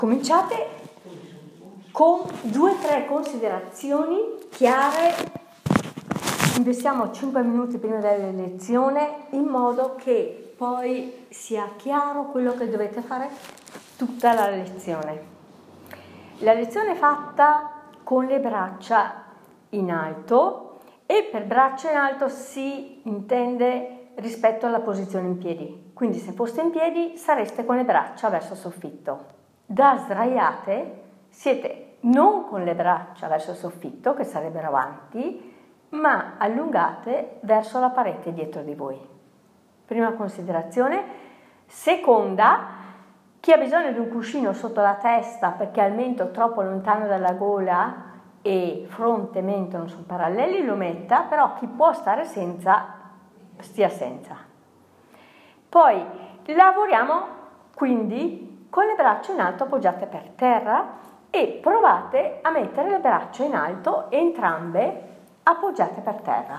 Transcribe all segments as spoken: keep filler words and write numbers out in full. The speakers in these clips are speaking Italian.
Cominciate con due o tre considerazioni chiare, investiamo cinque minuti prima della lezione in modo che poi sia chiaro quello che dovete fare tutta la lezione. La lezione è fatta con le braccia in alto e per braccia in alto si intende rispetto alla posizione in piedi. Quindi se foste in piedi sareste con le braccia verso il soffitto. Da sdraiate siete non con le braccia verso il soffitto, che sarebbero avanti, ma allungate verso la parete dietro di voi. Prima considerazione. Seconda, chi ha bisogno di un cuscino sotto la testa perché ha il mento troppo lontano dalla gola e fronte e mento non sono paralleli, lo metta, però chi può stare senza, stia senza. Poi lavoriamo quindi con le braccia in alto appoggiate per terra e provate a mettere le braccia in alto entrambe appoggiate per terra.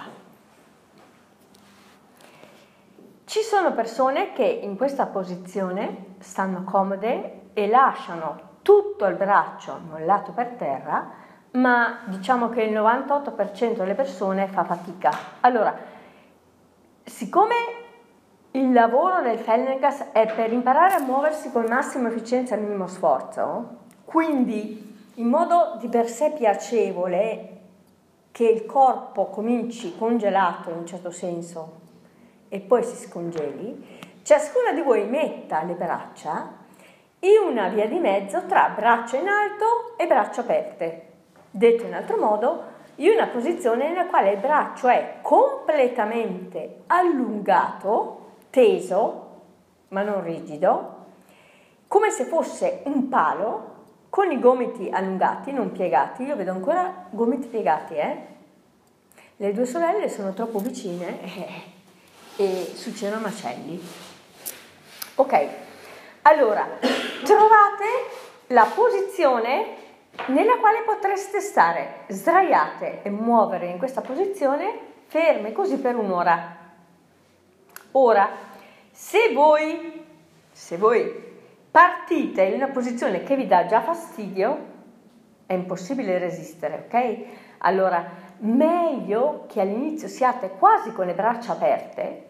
Ci sono persone che in questa posizione stanno comode e lasciano tutto il braccio mollato per terra, ma diciamo che il novantotto per cento delle persone fa fatica. Allora, siccome il lavoro del Feldenkrais è per imparare a muoversi con massima efficienza e minimo sforzo, quindi in modo di per sé piacevole, che il corpo cominci congelato in un certo senso e poi si scongeli, ciascuna di voi metta le braccia in una via di mezzo tra braccia in alto e braccia aperte. Detto in altro modo, in una posizione nella quale il braccio è completamente allungato, teso, ma non rigido, come se fosse un palo, con i gomiti allungati, non piegati. Io vedo ancora gomiti piegati, eh? Le due sorelle sono troppo vicine eh, e succedono macelli. Ok, allora, trovate la posizione nella quale potreste stare sdraiate e muovere in questa posizione ferme così per un'ora. Ora, se voi, se voi partite in una posizione che vi dà già fastidio, è impossibile resistere, ok? Allora, meglio che all'inizio siate quasi con le braccia aperte,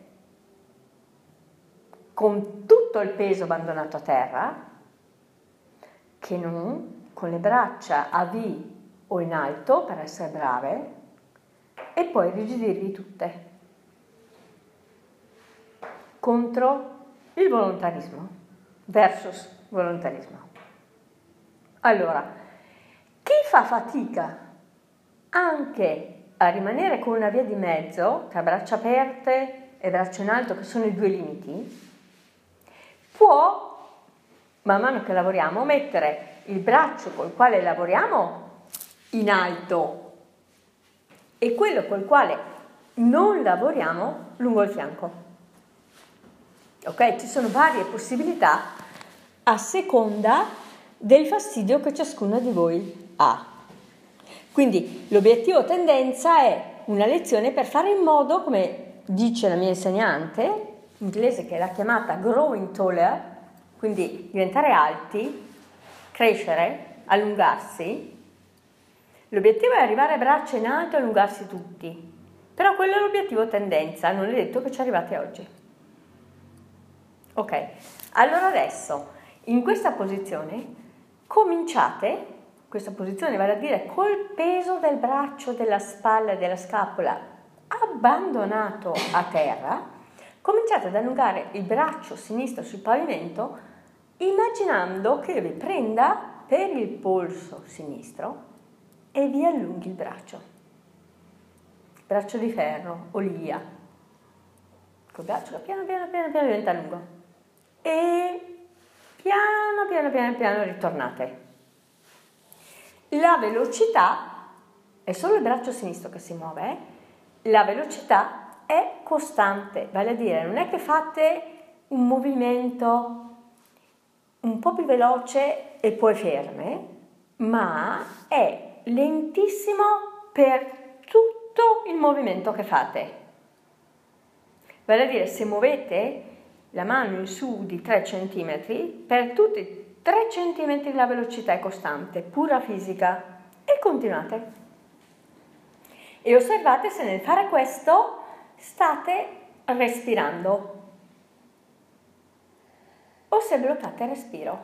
con tutto il peso abbandonato a terra, che non con le braccia a V o in alto, per essere brave, e poi rigidirvi tutte. Contro il volontarismo versus volontarismo. Allora, chi fa fatica anche a rimanere con una via di mezzo tra braccia aperte e braccia in alto, che sono i due limiti, può, man mano che lavoriamo, mettere il braccio col quale lavoriamo in alto e quello col quale non lavoriamo lungo il fianco. Ok, ci sono varie possibilità a seconda del fastidio che ciascuno di voi ha. Quindi l'obiettivo tendenza è una lezione per fare in modo, come dice la mia insegnante inglese che l'ha chiamata growing taller, quindi diventare alti, crescere, allungarsi. L'obiettivo è arrivare a braccia in alto e allungarsi tutti, però quello è l'obiettivo tendenza, non è detto che ci arrivate oggi. Ok, allora adesso in questa posizione cominciate, questa posizione vale a dire col peso del braccio, della spalla e della scapola abbandonato a terra, cominciate ad allungare il braccio sinistro sul pavimento immaginando che vi prenda per il polso sinistro e vi allunghi il braccio, braccio di ferro, olia, col braccio che piano piano piano piano diventa lungo. E piano piano piano piano ritornate. La velocità è solo il braccio sinistro che si muove, eh? La velocità è costante, vale a dire non è che fate un movimento un po' più veloce e poi ferme, ma è lentissimo per tutto il movimento che fate. Vale a dire, se muovete la mano in su di tre centimetri, per tutti tre centimetri la velocità è costante, pura fisica, e continuate. E osservate se nel fare questo state respirando o se bloccate il respiro.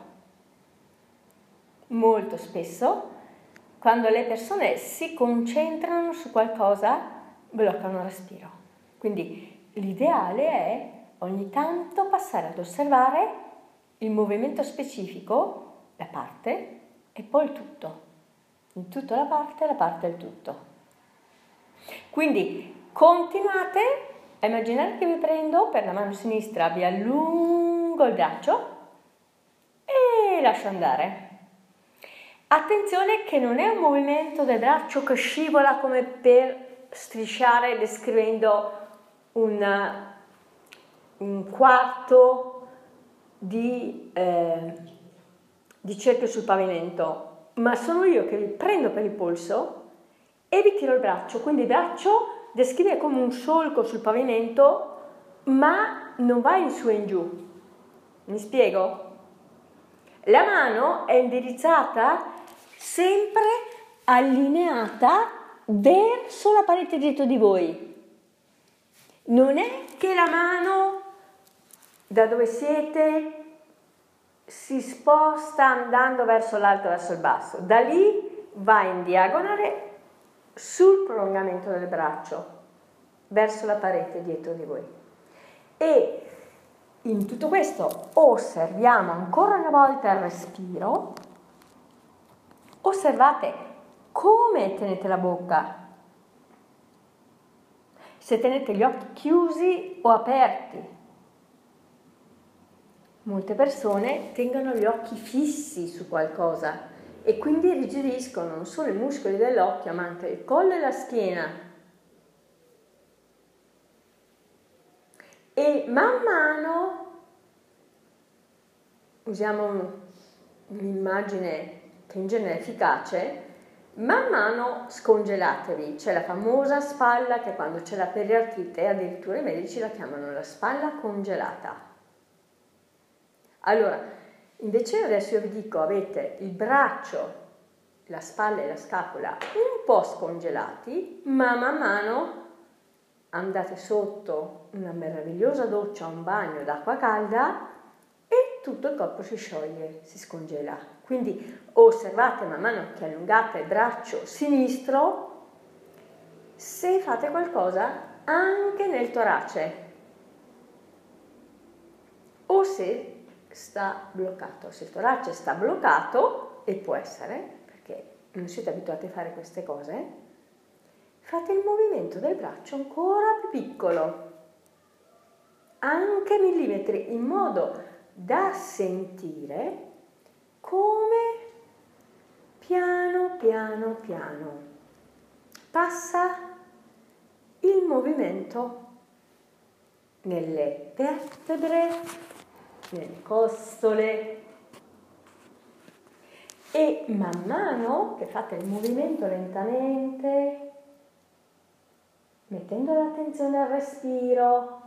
Molto spesso, quando le persone si concentrano su qualcosa, bloccano il respiro. Quindi l'ideale è ogni tanto passare ad osservare il movimento specifico, la parte, e poi il tutto. Il tutto la parte, la parte il tutto. Quindi continuate a immaginare che vi prendo per la mano sinistra, vi allungo il braccio e lascio andare. Attenzione che non è un movimento del braccio che scivola come per strisciare descrivendo un, un quarto di, eh, di cerchio sul pavimento, ma sono io che vi prendo per il polso e vi tiro il braccio, quindi il braccio descrive come un solco sul pavimento, ma non va in su e in giù. Mi spiego? La mano è indirizzata sempre allineata verso la parete dietro di voi. Non è che la mano da dove siete si sposta andando verso l'alto, verso il basso. Da lì va in diagonale sul prolungamento del braccio verso la parete dietro di voi. E in tutto questo osserviamo ancora una volta il respiro. Osservate come tenete la bocca, se tenete gli occhi chiusi o aperti. Molte persone tengono gli occhi fissi su qualcosa e quindi irrigidiscono non solo i muscoli dell'occhio, ma anche il collo e la schiena. E man mano, usiamo un'immagine che in genere è efficace, man mano scongelatevi. C'è la famosa spalla che quando c'è la periartrite addirittura i medici la chiamano la spalla congelata. Allora, invece adesso io vi dico, avete il braccio, la spalla e la scapola un po' scongelati, ma man mano andate sotto una meravigliosa doccia, un bagno d'acqua calda e tutto il corpo si scioglie, si scongela. Quindi osservate man mano che allungate il braccio sinistro se fate qualcosa anche nel torace o se sta bloccato. Se il torace sta bloccato, e può essere, perché non siete abituati a fare queste cose, fate il movimento del braccio ancora più piccolo, anche millimetri, in modo da sentire come piano piano piano passa il movimento nelle vertebre, nelle costole, e man mano che fate il movimento lentamente, mettendo l'attenzione al respiro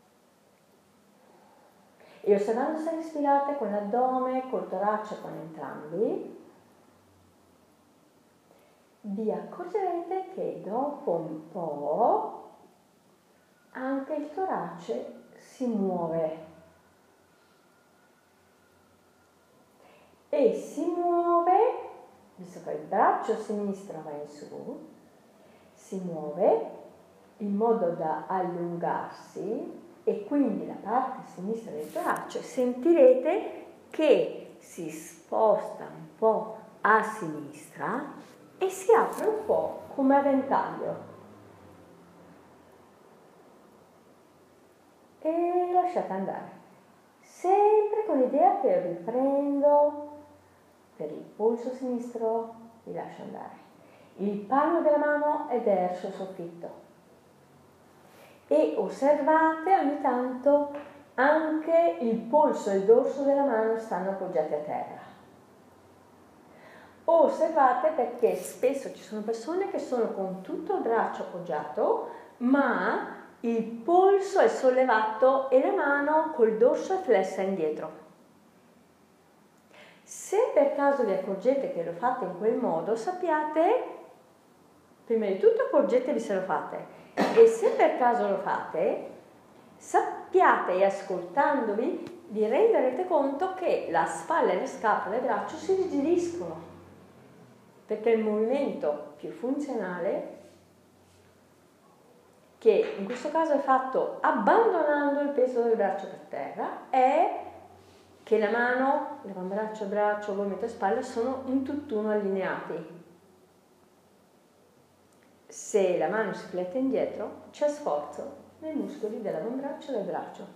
e osservando se respirate con l'addome, col torace, con entrambi, vi accorgerete che dopo un po' anche il torace si muove. E si muove, visto che il braccio sinistro va in su, si muove in modo da allungarsi e quindi la parte sinistra del torace sentirete che si sposta un po' a sinistra e si apre un po' come a ventaglio. E lasciate andare, sempre con l'idea che riprendo per il polso sinistro, vi lascio andare. Il palmo della mano è verso il soffitto. E osservate ogni tanto anche il polso e il dorso della mano stanno appoggiati a terra. Osservate perché spesso ci sono persone che sono con tutto il braccio appoggiato, ma il polso è sollevato e la mano col dorso è flessa indietro. Se per caso vi accorgete che lo fate in quel modo, sappiate, prima di tutto accorgetevi se lo fate, e se per caso lo fate, sappiate e ascoltandovi vi renderete conto che la spalla, le scapole e il braccio si rigidiscono, perché il movimento più funzionale, che in questo caso è fatto abbandonando il peso del braccio per terra, è che la mano, l'avambraccio, il braccio, gomito e spalle sono un tutt'uno allineati. Se la mano si flette indietro, c'è sforzo nei muscoli dell'avambraccio e del braccio.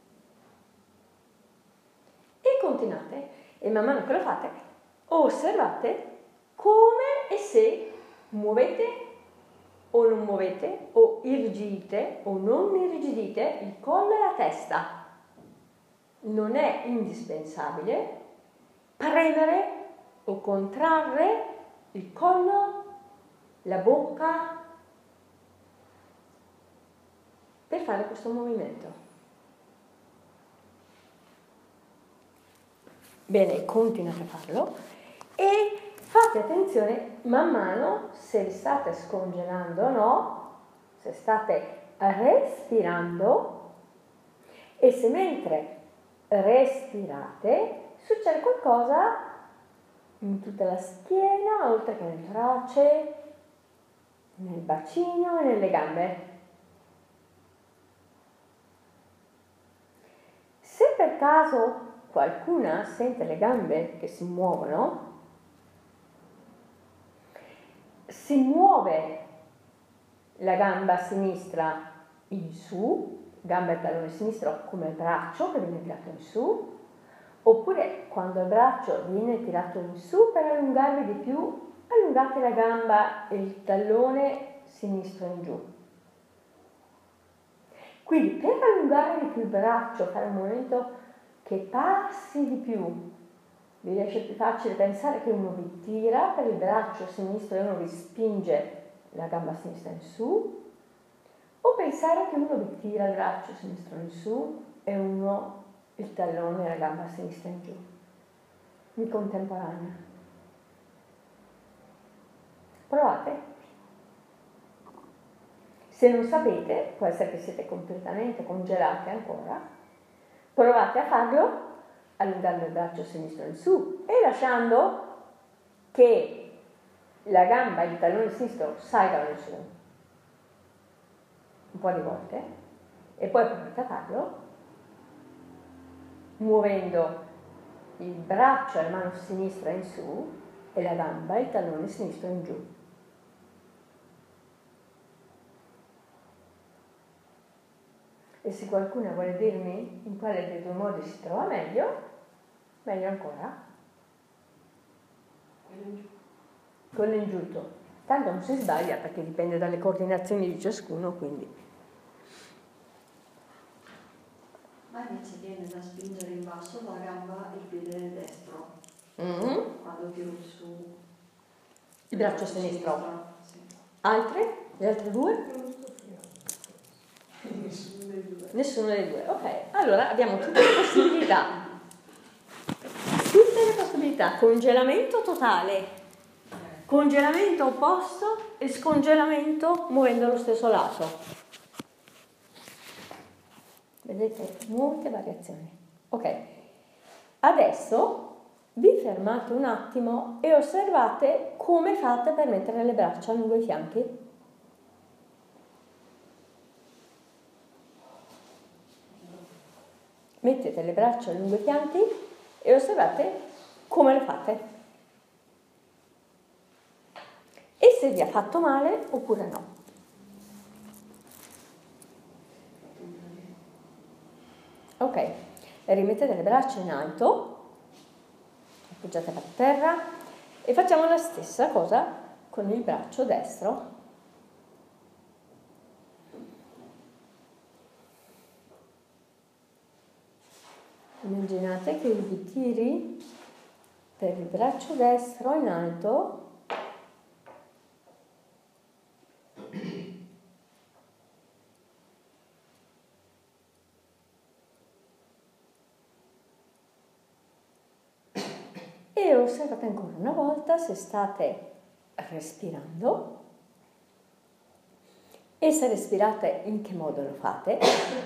E continuate, e man mano che lo fate, osservate come e se muovete o non muovete, o irrigidite o non irrigidite il collo e la testa. Non è indispensabile premere o contrarre il collo, la bocca, per fare questo movimento. Bene, continuate a farlo e fate attenzione man mano se vi state scongelando o no, se state respirando e se mentre respirate succede qualcosa in tutta la schiena, oltre che nel torace, nel bacino e nelle gambe. Se per caso qualcuna sente le gambe che si muovono, si muove la gamba sinistra in su, gamba e tallone sinistro come il braccio che viene tirato in su, oppure quando il braccio viene tirato in su, per allungarvi di più, allungate la gamba e il tallone sinistro in giù. Quindi per allungare di più il braccio, fare un movimento che passi di più, vi riesce più facile pensare che uno vi tira per il braccio sinistro e uno vi spinge la gamba sinistra in su, o pensare che uno vi tira il braccio sinistro in su e uno il tallone e la gamba sinistra in giù, in contemporanea. Provate. Se non sapete, può essere che siete completamente congelati ancora, provate a farlo allungando il braccio sinistro in su e lasciando che la gamba e il tallone sinistro salgano in su un po' di volte e poi provate a farlo muovendo il braccio e la mano sinistra in su e la gamba e il tallone sinistro in giù. E se qualcuno vuole dirmi in quale dei due modi si trova meglio, meglio ancora. Quello in giuto. Tanto non si sbaglia perché dipende dalle coordinazioni di ciascuno, quindi. Ma invece viene da spingere in basso la gamba e il piede destro. Mm-hmm. Quando tiro su il braccio sinistro. sinistro. Sì. Altre? Le altre due? Nessuno dei due. Nessuno dei due, ok. Allora abbiamo tutte le possibilità. Tutte le possibilità. Congelamento totale, congelamento opposto e scongelamento muovendo lo stesso lato. Vedete? Molte variazioni. Ok. Adesso vi fermate un attimo e osservate come fate per mettere le braccia lungo i fianchi. Mettete le braccia lungo i fianchi e osservate come le fate. E se vi ha fatto male oppure no. Ok, rimettete le braccia in alto, appoggiate per terra e facciamo la stessa cosa con il braccio destro. Immaginate che vi tiri per il braccio destro in alto osservate ancora una volta se state respirando e se respirate in che modo lo fate.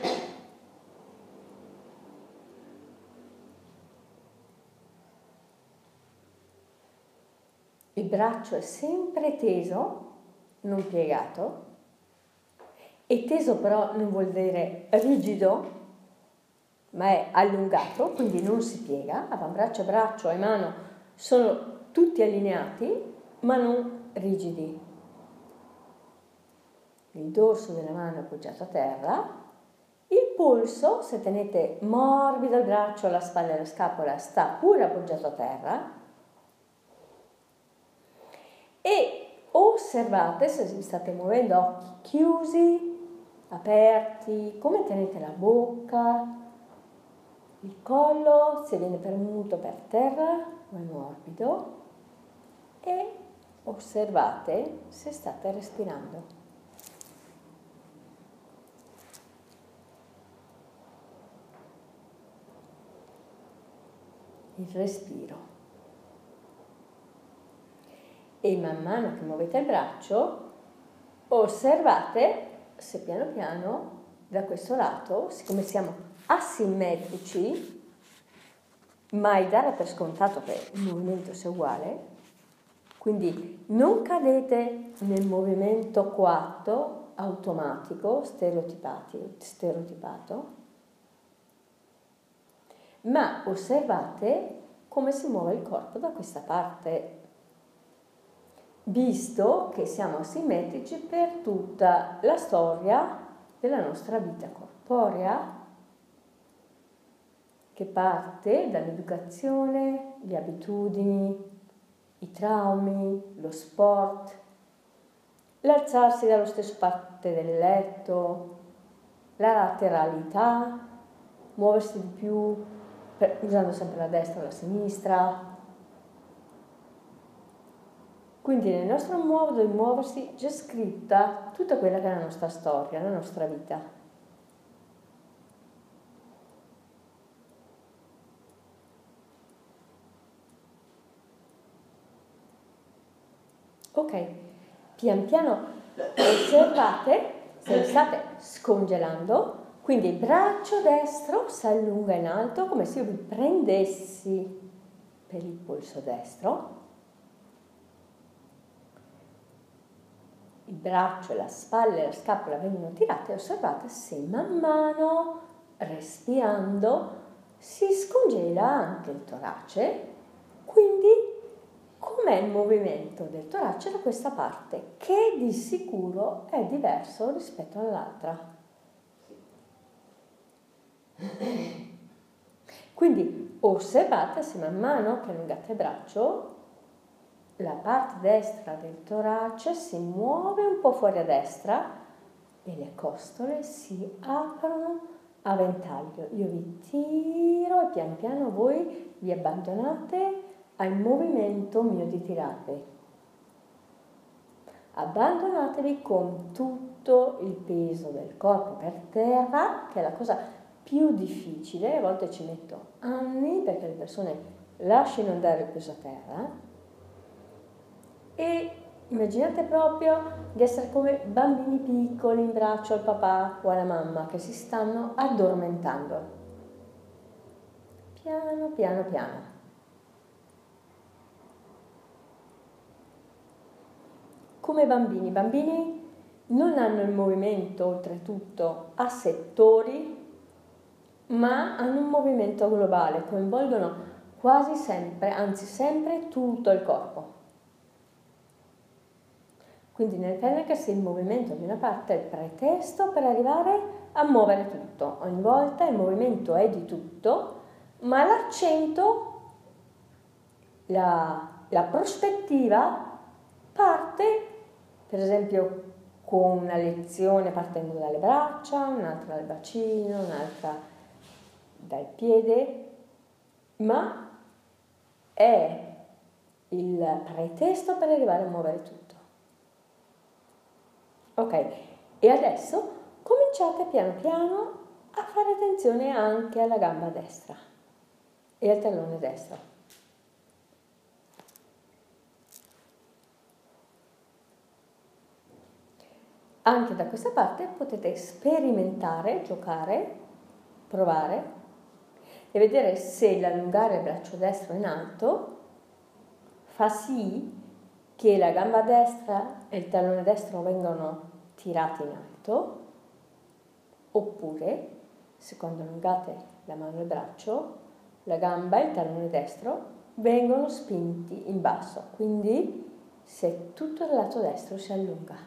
Il braccio è sempre teso, non piegato, e teso però non vuol dire rigido, ma è allungato, quindi non si piega. Avambraccio, braccio e mano sono tutti allineati, ma non rigidi. Il dorso della mano è appoggiato a terra, il polso, se tenete morbido il braccio, la spalla e la scapola, sta pure appoggiato a terra. E osservate se vi state muovendo a occhi chiusi, aperti, come tenete la bocca, il collo, se viene premuto per terra o è morbido, e osservate se state respirando. Il respiro. E man mano che muovete il braccio, osservate se piano piano da questo lato, siccome siamo asimmetrici, mai dare per scontato che il movimento sia uguale, quindi non cadete nel movimento coatto, automatico, stereotipato, ma osservate come si muove il corpo da questa parte, visto che siamo asimmetrici per tutta la storia della nostra vita corporea, che parte dall'educazione, le abitudini, i traumi, lo sport, l'alzarsi dallo stesso parte del letto, la lateralità, muoversi di più per, usando sempre la destra o la sinistra. Quindi nel nostro modo di muoversi c'è scritta tutta quella che è la nostra storia, la nostra vita. Ok, pian piano osservate se vi state scongelando, quindi il braccio destro si allunga in alto come se io vi prendessi per il polso destro, il braccio, la spalla e la scapola vengono tirate e osservate se man mano, respirando, si scongela anche il torace, quindi com'è il movimento del torace da questa parte, che di sicuro è diverso rispetto all'altra. Quindi osservate se man mano che allungate il braccio, la parte destra del torace si muove un po' fuori a destra e le costole si aprono a ventaglio. Io vi tiro e pian piano voi vi abbandonate al movimento mio di tirarvi. Abbandonatevi con tutto il peso del corpo per terra, che è la cosa più difficile. A volte ci metto anni perché le persone lasciano andare il peso a terra. E immaginate proprio di essere come bambini piccoli in braccio al papà o alla mamma che si stanno addormentando. Piano, piano, piano. Come bambini. I bambini non hanno il movimento oltretutto a settori, ma hanno un movimento globale, coinvolgono quasi sempre, anzi sempre tutto il corpo. Quindi nel Pennekas il movimento di una parte è il pretesto per arrivare a muovere tutto. Ogni volta il movimento è di tutto, ma l'accento, la, la prospettiva parte, per esempio, con una lezione partendo dalle braccia, un'altra dal bacino, un'altra dal piede, ma è il pretesto per arrivare a muovere tutto. Ok, e adesso cominciate piano piano a fare attenzione anche alla gamba destra e al tallone destro. anche da questa parte potete sperimentare, giocare, provare e vedere se l'allungare il braccio destro in alto fa sì che la gamba destra e il tallone destro vengano tirati in alto, oppure se quando allungate la mano e il braccio, la gamba e il tallone destro vengono spinti in basso, quindi se tutto il lato destro si allunga.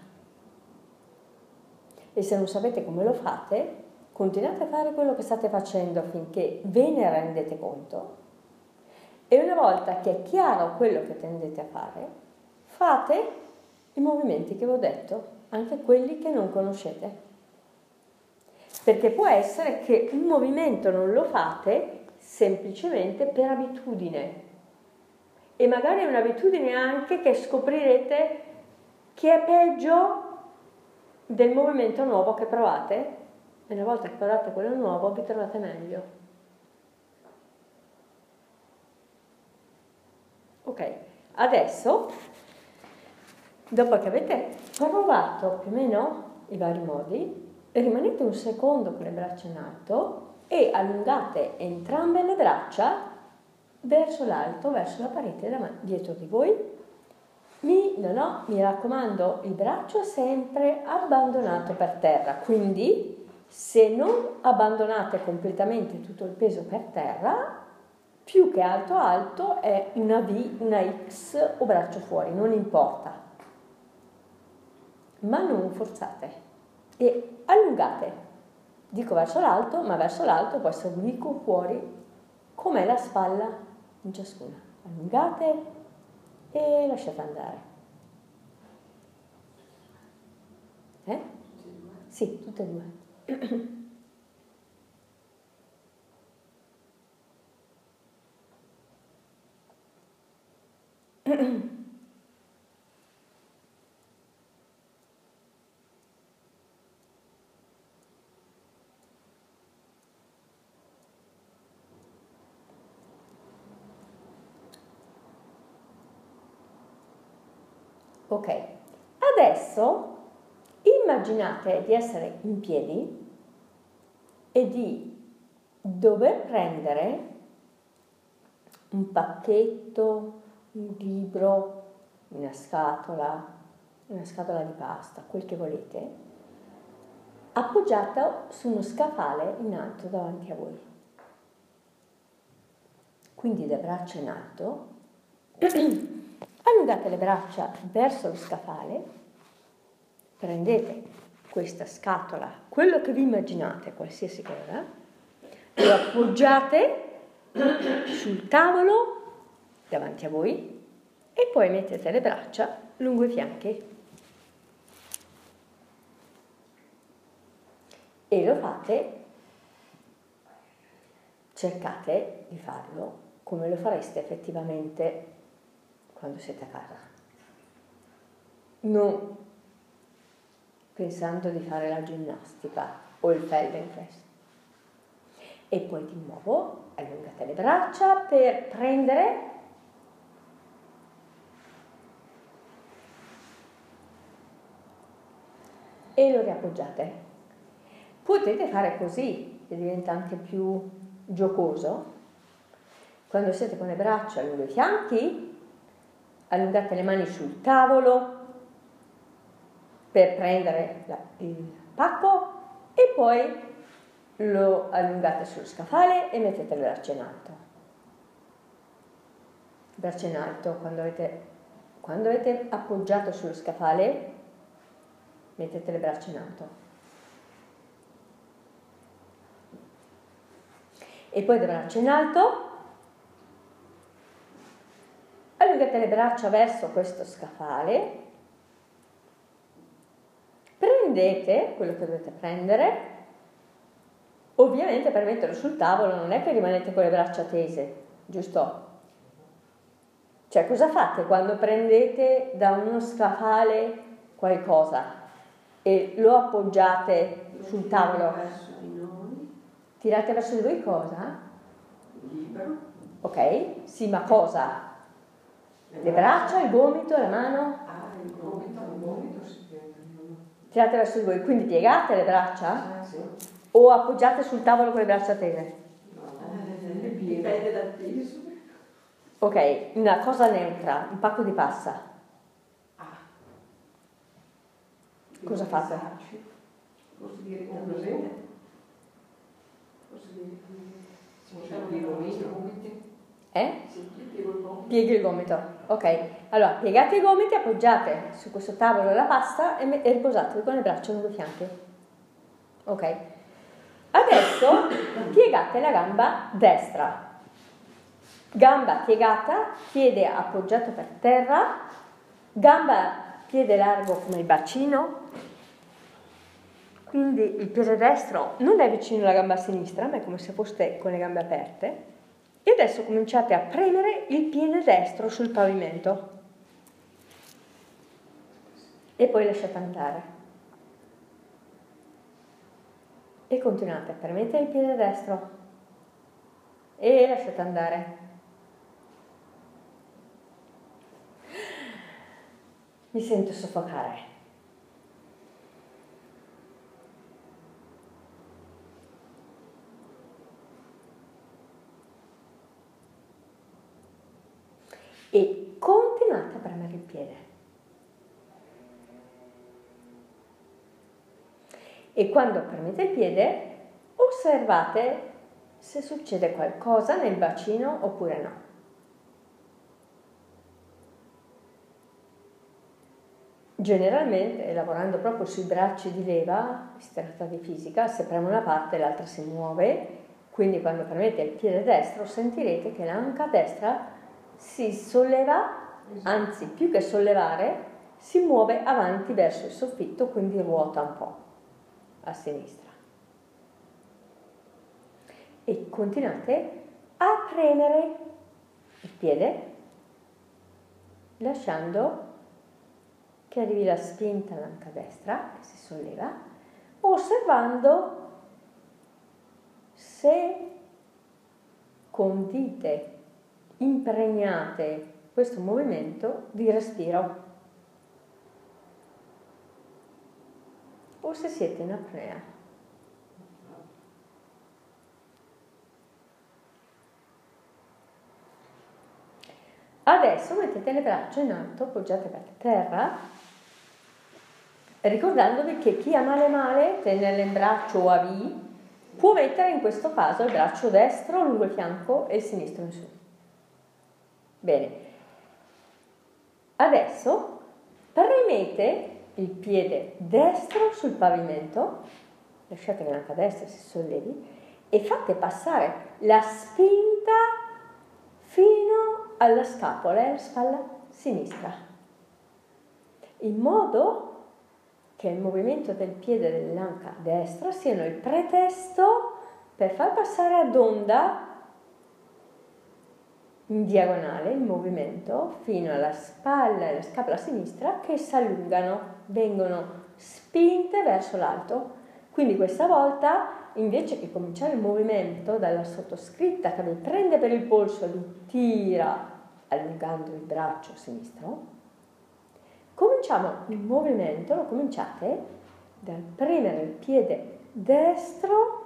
E se non sapete come lo fate, continuate a fare quello che state facendo finché ve ne rendete conto, e una volta che è chiaro quello che tendete a fare, fate i movimenti che vi ho detto, anche quelli che non conoscete. Perché può essere che un movimento non lo fate semplicemente per abitudine, e magari è un'abitudine anche che scoprirete che è peggio del movimento nuovo che provate, e una volta che provate quello nuovo vi trovate meglio. Ok, adesso, dopo che avete provato più o meno i vari modi, rimanete un secondo con le braccia in alto e allungate entrambe le braccia verso l'alto, verso la parete davanti, dietro di voi. Mi, no, no, mi raccomando, il braccio è sempre abbandonato per terra, quindi se non abbandonate completamente tutto il peso per terra, più che alto alto è una V, una X o braccio fuori, non importa, ma non forzate e allungate, dico verso l'alto, ma verso l'alto può essere obliquo fuori, com'è la spalla in ciascuna. Allungate e lasciate andare. Eh? Sì, tutte e due. Ok, adesso immaginate di essere in piedi e di dover prendere un pacchetto, un libro, una scatola, una scatola di pasta, quel che volete, appoggiata su uno scaffale in alto davanti a voi. Quindi le braccia in alto, allungate le braccia verso lo scaffale, prendete questa scatola, quello che vi immaginate, qualsiasi cosa, lo appoggiate sul tavolo davanti a voi e poi mettete le braccia lungo i fianchi e lo fate, cercate di farlo come lo fareste effettivamente quando siete a casa, non pensando di fare la ginnastica o il Feldenkrais. E poi di nuovo allungate le braccia per prendere e lo riappoggiate. Potete fare così, che diventa anche più giocoso. Quando siete con le braccia lungo i fianchi, allungate le mani sul tavolo per prendere la, il pacco e poi lo allungate sullo scaffale e mettete le braccia in alto. Braccia in alto, quando avete, quando avete appoggiato sullo scaffale, mettete le braccia in alto. E poi le braccia in alto, allungate le braccia verso questo scaffale, prendete quello che dovete prendere. Ovviamente per metterlo sul tavolo non è che rimanete con le braccia tese, giusto? Cioè, cosa fate quando prendete da uno scaffale qualcosa e lo appoggiate sul tavolo? Verso di noi. Tirate verso di voi cosa? Il libro. Ok, sì, ma cosa? Le braccia, il gomito, la mano? Ah, il gomito, il gomito si tiene. tirate verso di voi, quindi piegate le braccia Ah, sì. o appoggiate sul tavolo con le braccia tese? No, Eh, dipende dal peso. Ok, una cosa neutra, un pacco di passa. Ah. Cosa fate? Posso dire come così? Posso dire come sono più gomiti? Eh? Sì, piego il gomito. Pieghi il gomito. Ok, allora piegate i gomiti, appoggiate su questo tavolo la pasta e, me- e riposatevi con le braccia lungo i fianchi. Ok. Adesso piegate la gamba destra. Gamba piegata, piede appoggiato per terra, gamba, piede largo come il bacino, quindi il piede destro non è vicino alla gamba sinistra, ma è come se foste con le gambe aperte. E adesso cominciate a premere il piede destro sul pavimento e poi lasciate andare. E continuate a premere il piede destro e lasciate andare. Mi sento soffocare. E continuate a premere il piede. E quando premete il piede, osservate se succede qualcosa nel bacino oppure no. Generalmente, lavorando proprio sui bracci di leva, si tratta di fisica, se preme una parte l'altra si muove, quindi quando premete il piede destro sentirete che l'anca destra si solleva, anzi più che sollevare, si muove avanti verso il soffitto, quindi ruota un po' a sinistra. E continuate a premere il piede, lasciando che arrivi la spinta all'anca destra, che si solleva, osservando se condite, impregnate questo movimento di respiro o se siete in apnea. Adesso mettete le braccia in alto, appoggiate per terra, ricordandovi che chi ha male male, tenerle in braccio o a V, può mettere in questo caso il braccio destro lungo il fianco e il sinistro in su. Bene. Adesso premete il piede destro sul pavimento, lasciate che l'anca destra si sollevi e fate passare la spinta fino alla scapola e alla spalla sinistra, in modo che il movimento del piede dell'anca destra siano il pretesto per far passare ad onda in diagonale il movimento fino alla spalla e alla scapola sinistra che si allungano, vengono spinte verso l'alto. Quindi questa volta, invece che cominciare il movimento dalla sottoscritta che vi prende per il polso e vi tira allungando il braccio sinistro, cominciamo il movimento, lo cominciate dal premere il piede destro,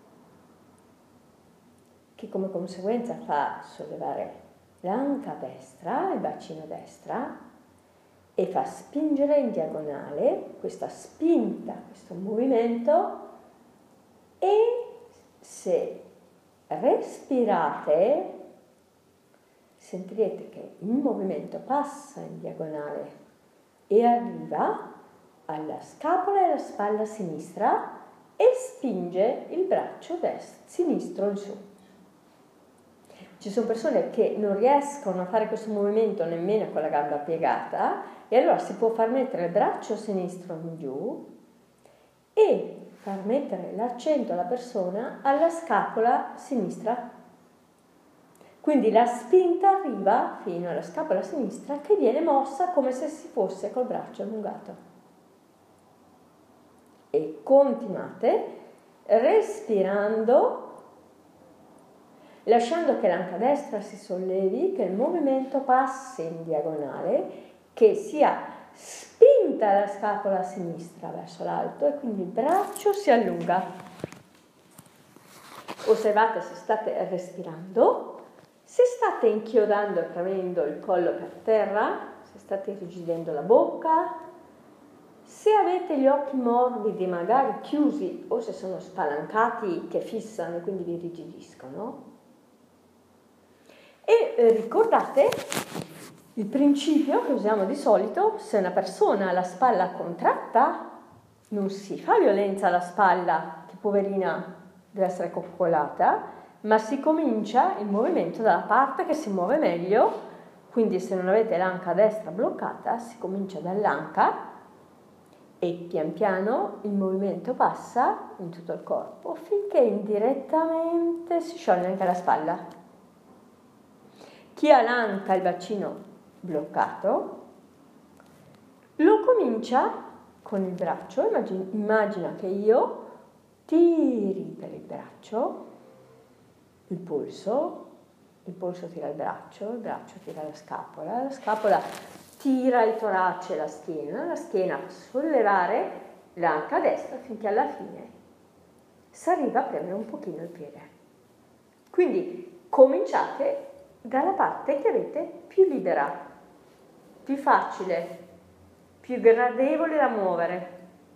che come conseguenza fa sollevare l'anca destra, il bacino destra, e fa spingere in diagonale questa spinta, questo movimento, e se respirate sentirete che il movimento passa in diagonale e arriva alla scapola e alla spalla sinistra e spinge il braccio destro, sinistro in su. Ci sono persone che non riescono a fare questo movimento nemmeno con la gamba piegata e allora si può far mettere il braccio sinistro in giù e far mettere l'accento alla persona alla scapola sinistra. Quindi la spinta arriva fino alla scapola sinistra che viene mossa come se si fosse col braccio allungato. E continuate respirando, lasciando che l'anca destra si sollevi, che il movimento passi in diagonale, che sia spinto spinta la scapola sinistra verso l'alto e quindi il braccio si allunga. Osservate se state respirando, se state inchiodando e premendo il collo per terra, se state irrigidendo la bocca, se avete gli occhi morbidi, magari chiusi, o se sono spalancati che fissano e quindi vi irrigidiscono. E eh, ricordate il principio che usiamo di solito: se una persona ha la spalla contratta, non si fa violenza alla spalla, che poverina deve essere coccolata, ma si comincia il movimento dalla parte che si muove meglio. Quindi se non avete l'anca destra bloccata, si comincia dall'anca e pian piano il movimento passa in tutto il corpo finché indirettamente si scioglie anche la spalla. Chi ha l'anca e il bacino bloccato lo comincia con il braccio. Immagina, immagina che io tiri per il braccio, il polso, il polso tira il braccio, il braccio tira la scapola, la scapola tira il torace e la schiena, la schiena fa sollevare l'anca destra finché alla fine si arriva a premere un pochino il piede. Quindi cominciate dalla parte che avete più libera, più facile, più gradevole da muovere.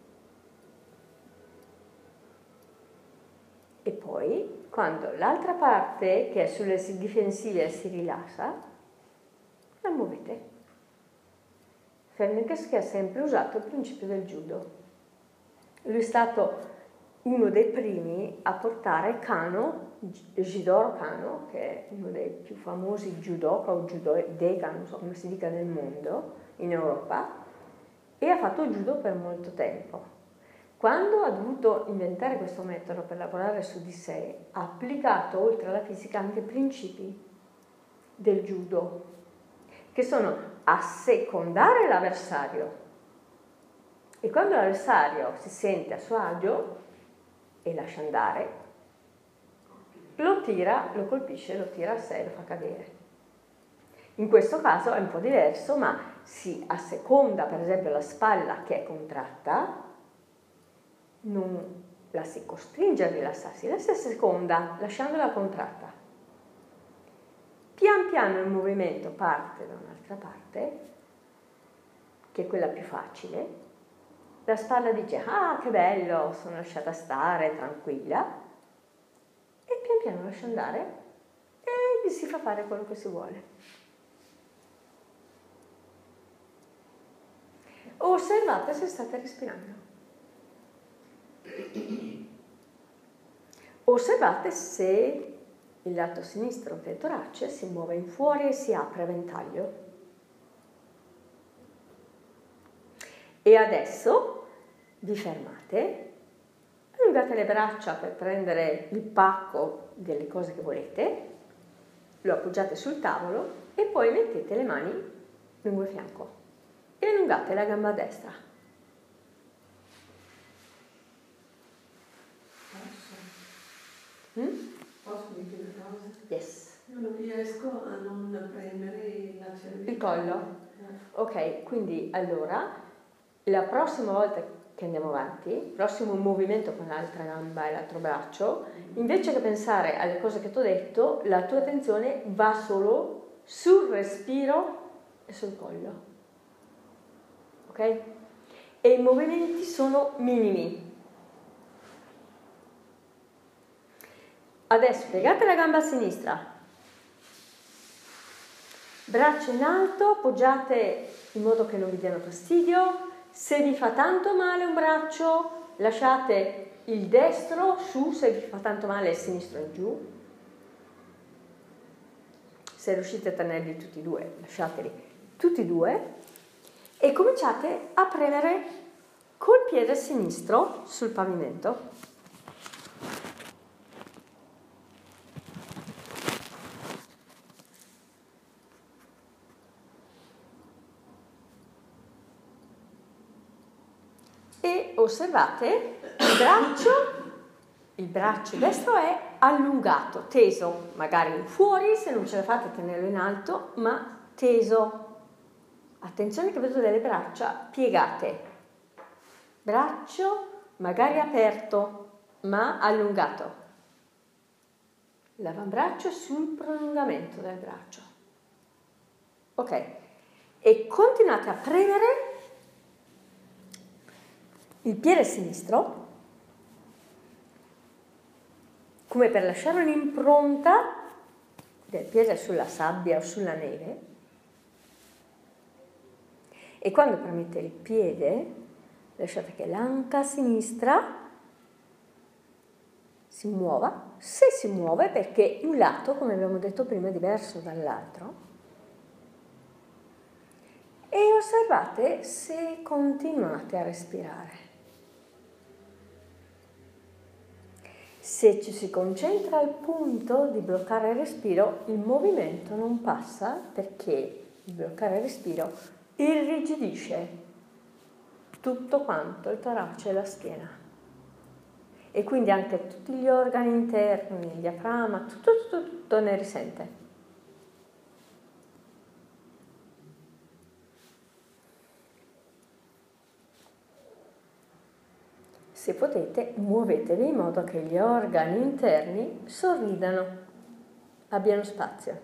E poi, quando l'altra parte, che è sulle difensive, si rilassa, la muovete. Fernandez che ha sempre usato il principio del judo. Lui è stato uno dei primi a portare Kano, Jidoro Kano, che è uno dei più famosi judoka o judodeka, non so come si dica nel mondo, in Europa, e ha fatto judo per molto tempo. Quando ha dovuto inventare questo metodo per lavorare su di sé, ha applicato oltre alla fisica anche principi del judo, che sono assecondare l'avversario, e quando l'avversario si sente a suo agio e lascia andare, lo tira, lo colpisce, lo tira a sé e lo fa cadere. In questo caso è un po' diverso, ma si asseconda per esempio la spalla che è contratta, non la si costringe a rilassarsi, la si asseconda lasciandola contratta. Pian piano il movimento parte da un'altra parte, che è quella più facile. La spalla dice: ah, che bello, sono lasciata stare, tranquilla. E pian piano lascia andare e vi si fa fare quello che si vuole. Osservate se state respirando. Osservate se il lato sinistro del torace si muove in fuori e si apre a ventaglio. E adesso vi fermate, allungate le braccia per prendere il pacco delle cose che volete, lo appoggiate sul tavolo e poi mettete le mani lungo il fianco e allungate la gamba destra. Posso? Mm? Posso dire una cosa? Yes. Non riesco a non premere la cervica. Il collo? Ok, quindi allora, la prossima volta che andiamo avanti, il prossimo movimento con l'altra gamba e l'altro braccio, invece che pensare alle cose che ti ho detto, la tua attenzione va solo sul respiro e sul collo. Ok? E i movimenti sono minimi. Adesso piegate la gamba a sinistra, braccia in alto, appoggiate in modo che non vi diano fastidio. Se vi fa tanto male un braccio, lasciate il destro su, se vi fa tanto male il sinistro in giù. Se riuscite a tenerli tutti e due, lasciateli tutti e due e cominciate a premere col piede sinistro sul pavimento. E osservate il braccio, il braccio destro è allungato, teso, magari fuori se non ce la fate tenerlo in alto, ma teso, attenzione che vedo delle braccia piegate, braccio magari aperto ma allungato, l'avambraccio sul prolungamento del braccio. Ok, e continuate a premere il piede sinistro come per lasciare un'impronta del piede sulla sabbia o sulla neve, e quando premete il piede lasciate che l'anca sinistra si muova, se si muove perché un lato, come abbiamo detto prima, è diverso dall'altro, e osservate se continuate a respirare. Se ci si concentra al punto di bloccare il respiro, il movimento non passa perché il bloccare il respiro irrigidisce tutto quanto il torace e la schiena. E quindi anche tutti gli organi interni, il diaframma, tutto, tutto, tutto ne risente. Se potete, muovetevi in modo che gli organi interni sorridano, abbiano spazio.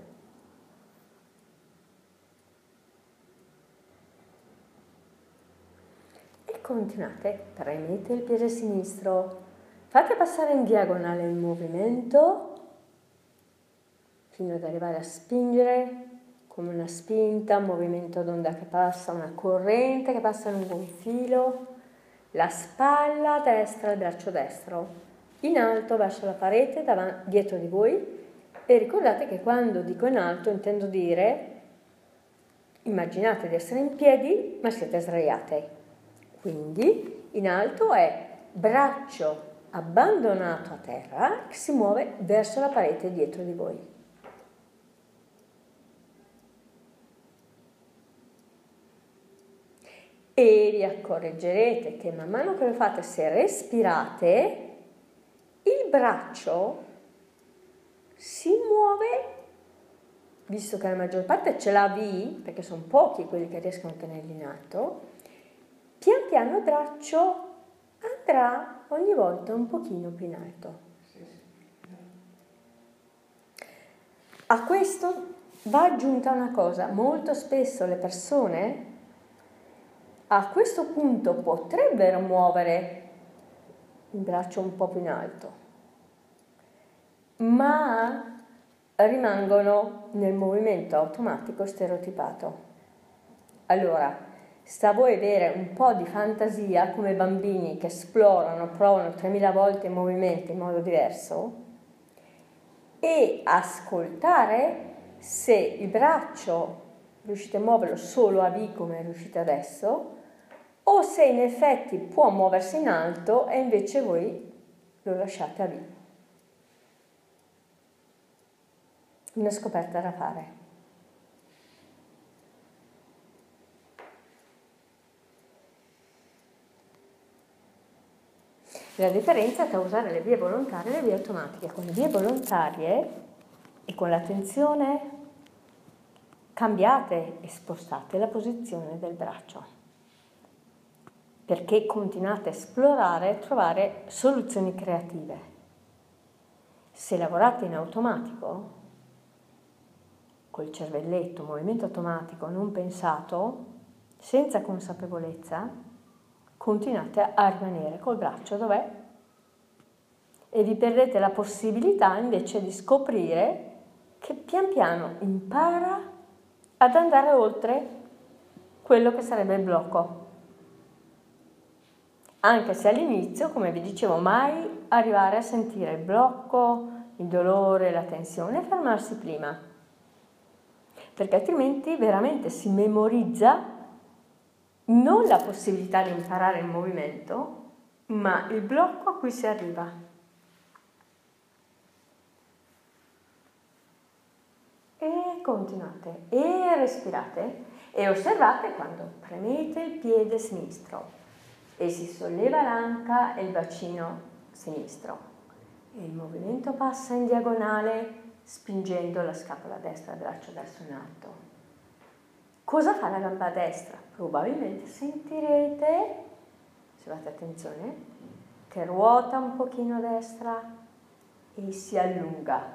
E continuate, premete il piede sinistro, fate passare in diagonale il movimento fino ad arrivare a spingere come una spinta, un movimento d'onda che passa, una corrente che passa lungo un filo. La spalla destra, il braccio destro, in alto verso la parete davanti, dietro di voi, e ricordate che quando dico in alto intendo dire, immaginate di essere in piedi ma siete sdraiate, quindi in alto è braccio abbandonato a terra che si muove verso la parete dietro di voi. E vi accorgerete che man mano che lo fate, se respirate, il braccio si muove, visto che la maggior parte ce l'ha V, perché sono pochi quelli che riescono a tenerli in alto, pian piano il braccio andrà ogni volta un pochino più in alto. A questo va aggiunta una cosa: molto spesso le persone a questo punto potrebbero muovere il braccio un po' più in alto, ma rimangono nel movimento automatico stereotipato. Allora, sta a voi avere un po' di fantasia come bambini che esplorano, provano tremila volte il movimento in modo diverso, e ascoltare se il braccio riuscite a muoverlo solo a V come riuscite adesso, o se in effetti può muoversi in alto e invece voi lo lasciate a V. Una scoperta da fare. La differenza è tra usare le vie volontarie e le vie automatiche. Con le vie volontarie e con l'attenzione cambiate e spostate la posizione del braccio, perché continuate a esplorare e trovare soluzioni creative. Se lavorate in automatico, col cervelletto, movimento automatico non pensato, senza consapevolezza, continuate a rimanere col braccio dov'è e vi perdete la possibilità invece di scoprire che pian piano impara ad andare oltre quello che sarebbe il blocco. Anche se all'inizio, come vi dicevo, mai arrivare a sentire il blocco, il dolore, la tensione e fermarsi prima, perché altrimenti veramente si memorizza non la possibilità di imparare il movimento, ma il blocco a cui si arriva. E continuate, e respirate, e osservate quando premete il piede sinistro e si solleva l'anca e il bacino sinistro e il movimento passa in diagonale spingendo la scapola destra e il braccio destro in alto. Cosa fa la gamba destra? Probabilmente sentirete, se fate attenzione, che ruota un pochino a destra e si allunga.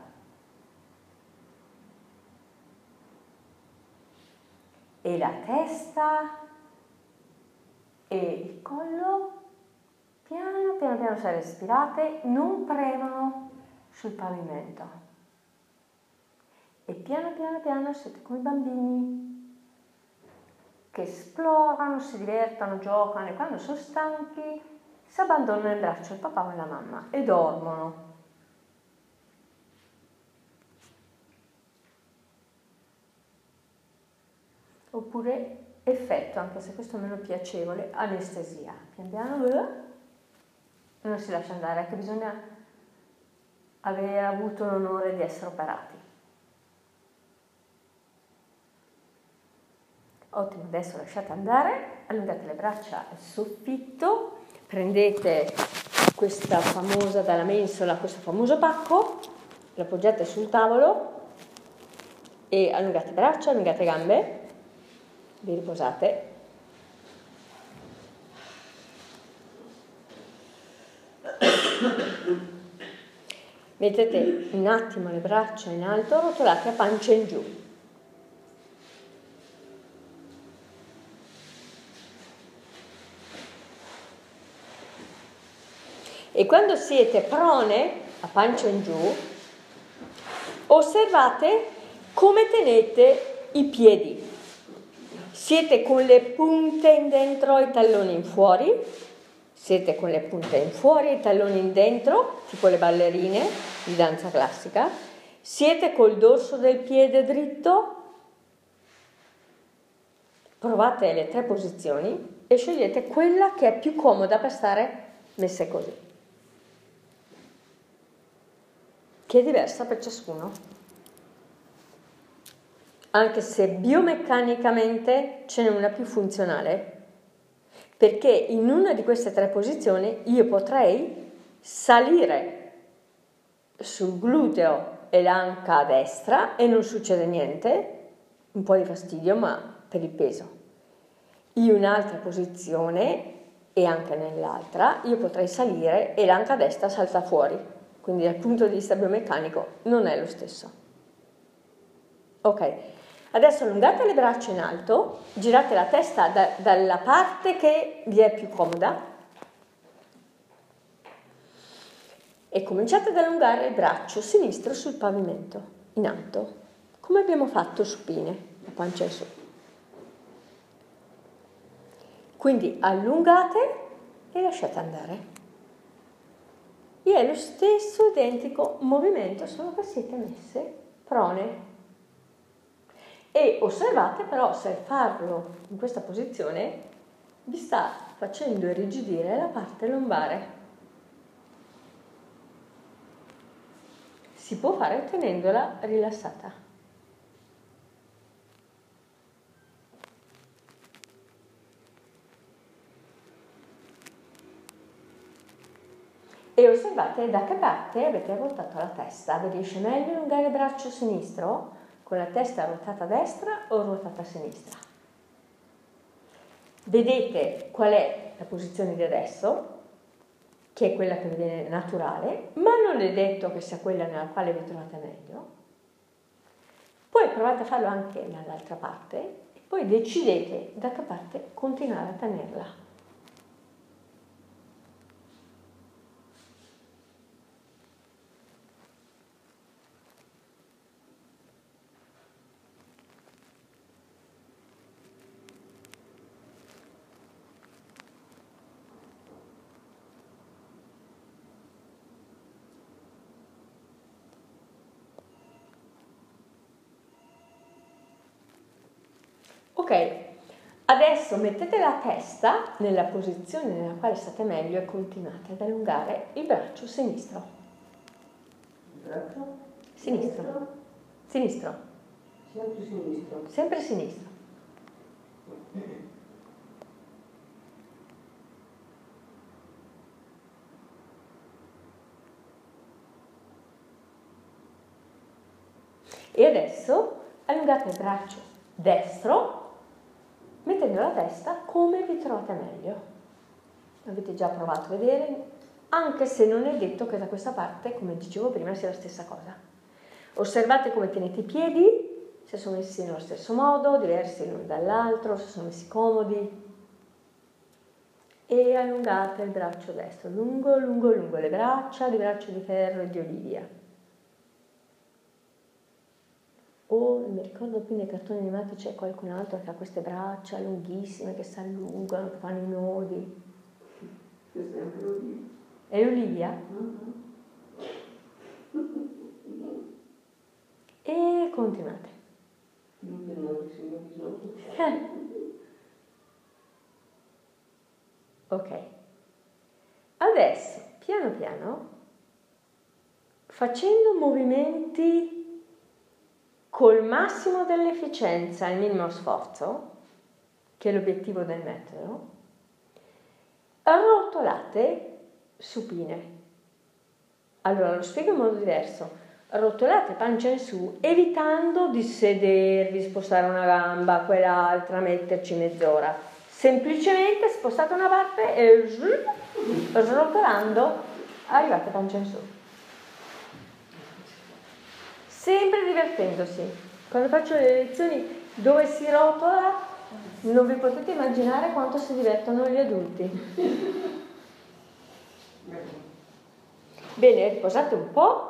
E la testa e il collo, piano piano piano, se respirate, non premono sul pavimento. E piano piano piano siete come i bambini che esplorano, si divertono, giocano e quando sono stanchi si abbandonano nel braccio del papà o della mamma e dormono. Oppure effetto, anche se questo è meno piacevole, anestesia. Pian piano eh, non si lascia andare, anche bisogna aver avuto l'onore di essere operati. Ottimo, adesso lasciate andare, allungate le braccia al soffitto, prendete questa famosa, dalla mensola, questo famoso pacco, lo appoggiate sul tavolo e allungate braccia, allungate gambe, vi riposate. Mettete un attimo le braccia in alto, rotolate a pancia in giù. E quando siete prone, a pancia in giù, osservate come tenete i piedi. Siete con le punte in dentro e i talloni in fuori, siete con le punte in fuori e i talloni in dentro, tipo le ballerine di danza classica, siete col dorso del piede dritto, provate le tre posizioni e scegliete quella che è più comoda per stare messe così, che è diversa per ciascuno, anche se biomeccanicamente ce n'è una più funzionale, perché in una di queste tre posizioni io potrei salire sul gluteo e l'anca a destra e non succede niente, un po' di fastidio ma per il peso. In un'altra posizione e anche nell'altra io potrei salire e l'anca a destra salta fuori, quindi dal punto di vista biomeccanico non è lo stesso. Ok, adesso allungate le braccia in alto, girate la testa da, dalla parte che vi è più comoda e cominciate ad allungare il braccio sinistro sul pavimento, in alto, come abbiamo fatto supine, la pancia in su. Quindi allungate e lasciate andare. E è lo stesso identico movimento, solo che siete messe prone. E osservate però se farlo in questa posizione vi sta facendo irrigidire la parte lombare. Si può fare tenendola rilassata. E osservate da che parte avete ruotato la testa. Vi riesce meglio allungare il braccio sinistro con la testa ruotata a destra o ruotata a sinistra? Vedete qual è la posizione di adesso, che è quella che vi viene naturale, ma non è detto che sia quella nella quale vi trovate meglio. Poi provate a farlo anche dall'altra parte e poi decidete da che parte continuare a tenerla. Ok, adesso mettete la testa nella posizione nella quale state meglio e continuate ad allungare il braccio sinistro. Il braccio? Sinistro. Sinistro. Sempre sinistro. Sempre sinistro. E adesso allungate il braccio destro muovendo la testa come vi trovate meglio. Avete già provato a vedere, anche se non è detto che da questa parte, come dicevo prima, sia la stessa cosa. Osservate come tenete i piedi, se sono messi nello stesso modo, diversi l'uno dall'altro, se sono messi comodi. E allungate il braccio destro, lungo, lungo, lungo le braccia, di braccio di ferro e di Olivia. O non mi ricordo più, nei cartoni animati c'è qualcun altro che ha queste braccia lunghissime che si allungano, che fanno i nodi. Questa è anche l'Olivia. È l'Olivia? Mm-hmm. E continuate. Non che non ci sia bisogno. Ok. Adesso, piano piano, facendo movimenti col massimo dell'efficienza e il minimo sforzo, che è l'obiettivo del metodo, arrotolate supine. Allora, lo spiego in modo diverso. Rotolate pancia in su, evitando di sedervi, spostare una gamba, quell'altra, metterci mezz'ora. Semplicemente spostate una parte e srotolando arrivate pancia in su. Sempre divertendosi. Quando faccio le lezioni dove si rotola, non vi potete immaginare quanto si divertono gli adulti. Bene, riposate un po'.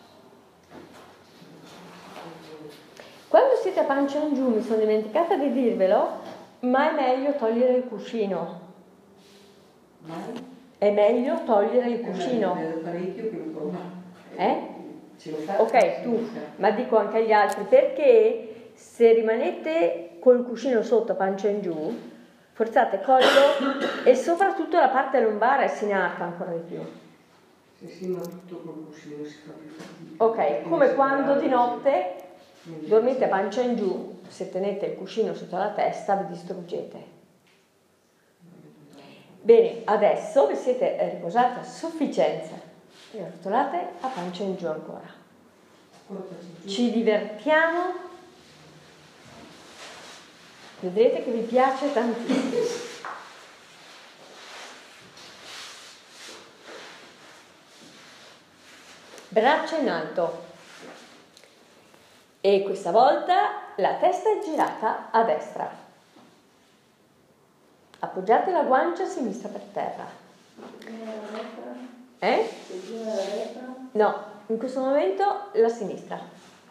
Quando siete a pancia in giù, mi sono dimenticata di dirvelo, ma è meglio togliere il cuscino. È meglio togliere il cuscino. Parecchio che un po'. Eh? Ok, tu, ma dico anche agli altri, perché se rimanete col cuscino sotto, pancia in giù, forzate collo e soprattutto la parte lombare si inarca ancora di più. Se sì, ma tutto col cuscino si fa più fatica. Ok, come quando di notte dormite pancia in giù, se tenete il cuscino sotto la testa vi distruggete. Bene, adesso vi siete riposati a sufficienza e rotolate a pancia in giù ancora. Ci divertiamo, vedrete che vi piace tantissimo. Braccia in alto e questa volta la testa è girata a destra. Appoggiate la guancia sinistra per terra. Eh? No, in questo momento la sinistra.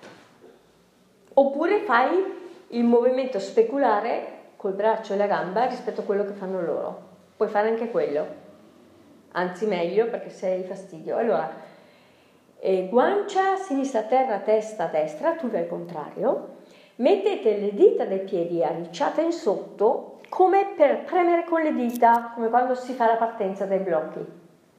Oppure fai il movimento speculare col braccio e la gamba rispetto a quello che fanno loro. Puoi fare anche quello. Anzi meglio, perché se hai fastidio. Allora, eh, guancia sinistra a terra, testa a destra, tu vai al contrario. Mettete le dita dei piedi arricciate in sotto come per premere con le dita, come quando si fa la partenza dai blocchi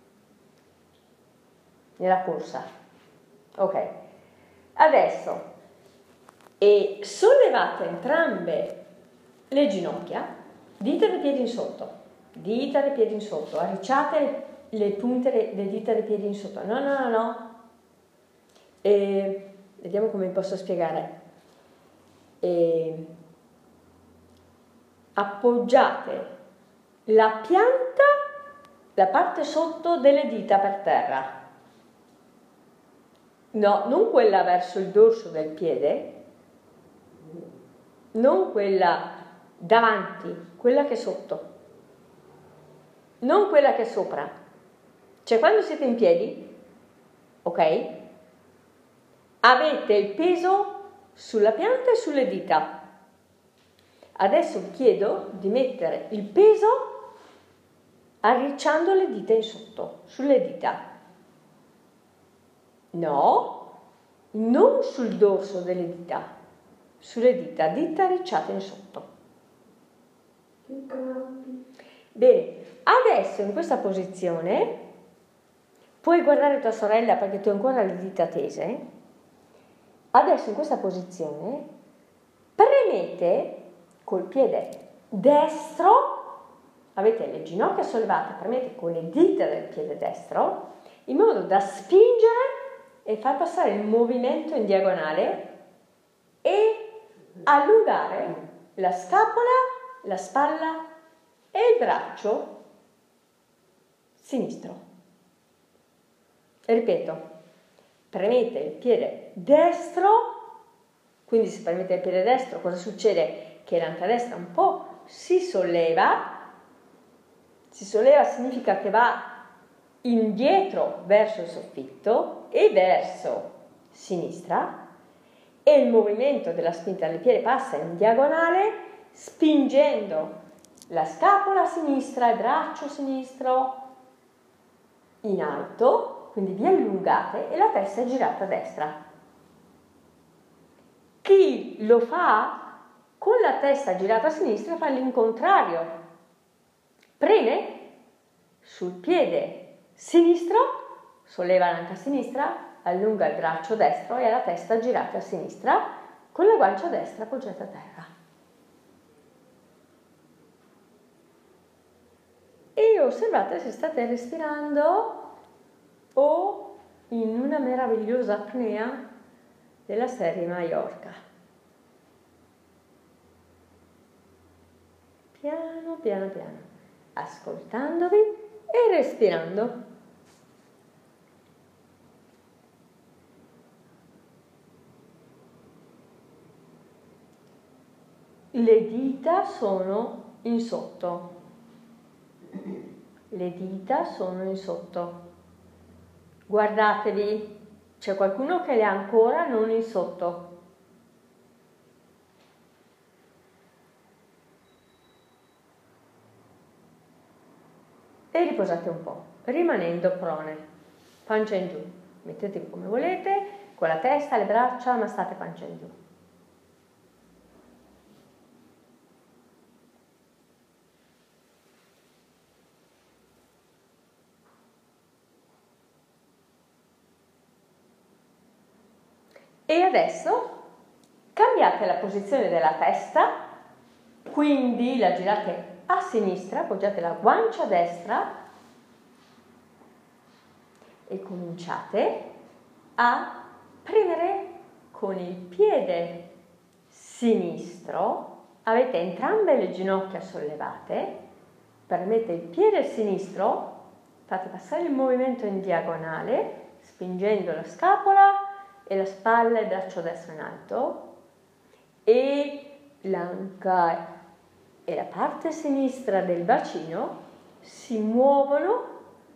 nella corsa. Ok, adesso e sollevate entrambe le ginocchia, dita dei piedi in sotto, dita dei piedi in sotto, arricciate le punte delle dita dei piedi in sotto. No, no, no, no. E vediamo come posso spiegare. E appoggiate la pianta, la parte sotto delle dita per terra. No, non quella verso il dorso del piede, non quella davanti, quella che è sotto, non quella che è sopra. Cioè quando siete in piedi, ok? Avete il peso sulla pianta e sulle dita. Adesso vi chiedo di mettere il peso arricciando le dita in sotto, sulle dita. No, non sul dorso delle dita, sulle dita, dita arricciate in sotto. Bene, adesso in questa posizione puoi guardare tua sorella perché tu hai ancora le dita tese. Adesso in questa posizione premete col piede destro, avete le ginocchia sollevate, premete con le dita del piede destro in modo da spingere e far passare il movimento in diagonale e allungare la scapola la spalla e il braccio sinistro. Ripeto, premete il piede destro, quindi se premete il piede destro cosa succede? Che l'anca destra un po' si solleva, si solleva significa che va indietro verso il soffitto e verso sinistra, e il movimento della spinta del piede passa in diagonale spingendo la scapola sinistra, il braccio sinistro in alto, quindi vi allungate e la testa è girata a destra. Chi lo fa con la testa girata a sinistra fa l'incontrario, preme sul piede sinistro, solleva l'anca sinistra, allunga il braccio destro e ha la testa girata a sinistra con la guancia destra appoggiata a terra. E osservate se state respirando o in una meravigliosa apnea della serie Maiorca. Piano, piano, piano, ascoltandovi e respirando. Le dita sono in sotto. Le dita sono in sotto. Guardatevi, c'è qualcuno che le ha ancora non in sotto. E riposate un po', rimanendo prone, pancia in giù. Mettetevi come volete, con la testa, le braccia, ma state pancia in giù. E adesso cambiate la posizione della testa, quindi la girate a sinistra, appoggiate la guancia destra e cominciate a premere con il piede sinistro, avete entrambe le ginocchia sollevate, premete il piede sinistro, fate passare il movimento in diagonale, spingendo la scapola e la spalla e il braccio destro in alto, e l'anca e la parte sinistra del bacino si muovono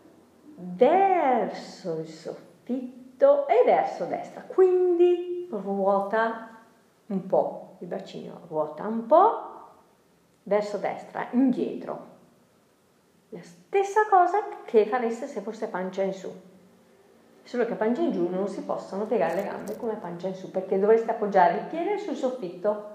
verso il soffitto e verso destra, quindi ruota un po', il bacino ruota un po' verso destra, indietro. La stessa cosa che fareste se fosse pancia in su, solo che pancia in giù non si possono piegare le gambe come pancia in su, perché dovreste appoggiare il piede sul soffitto.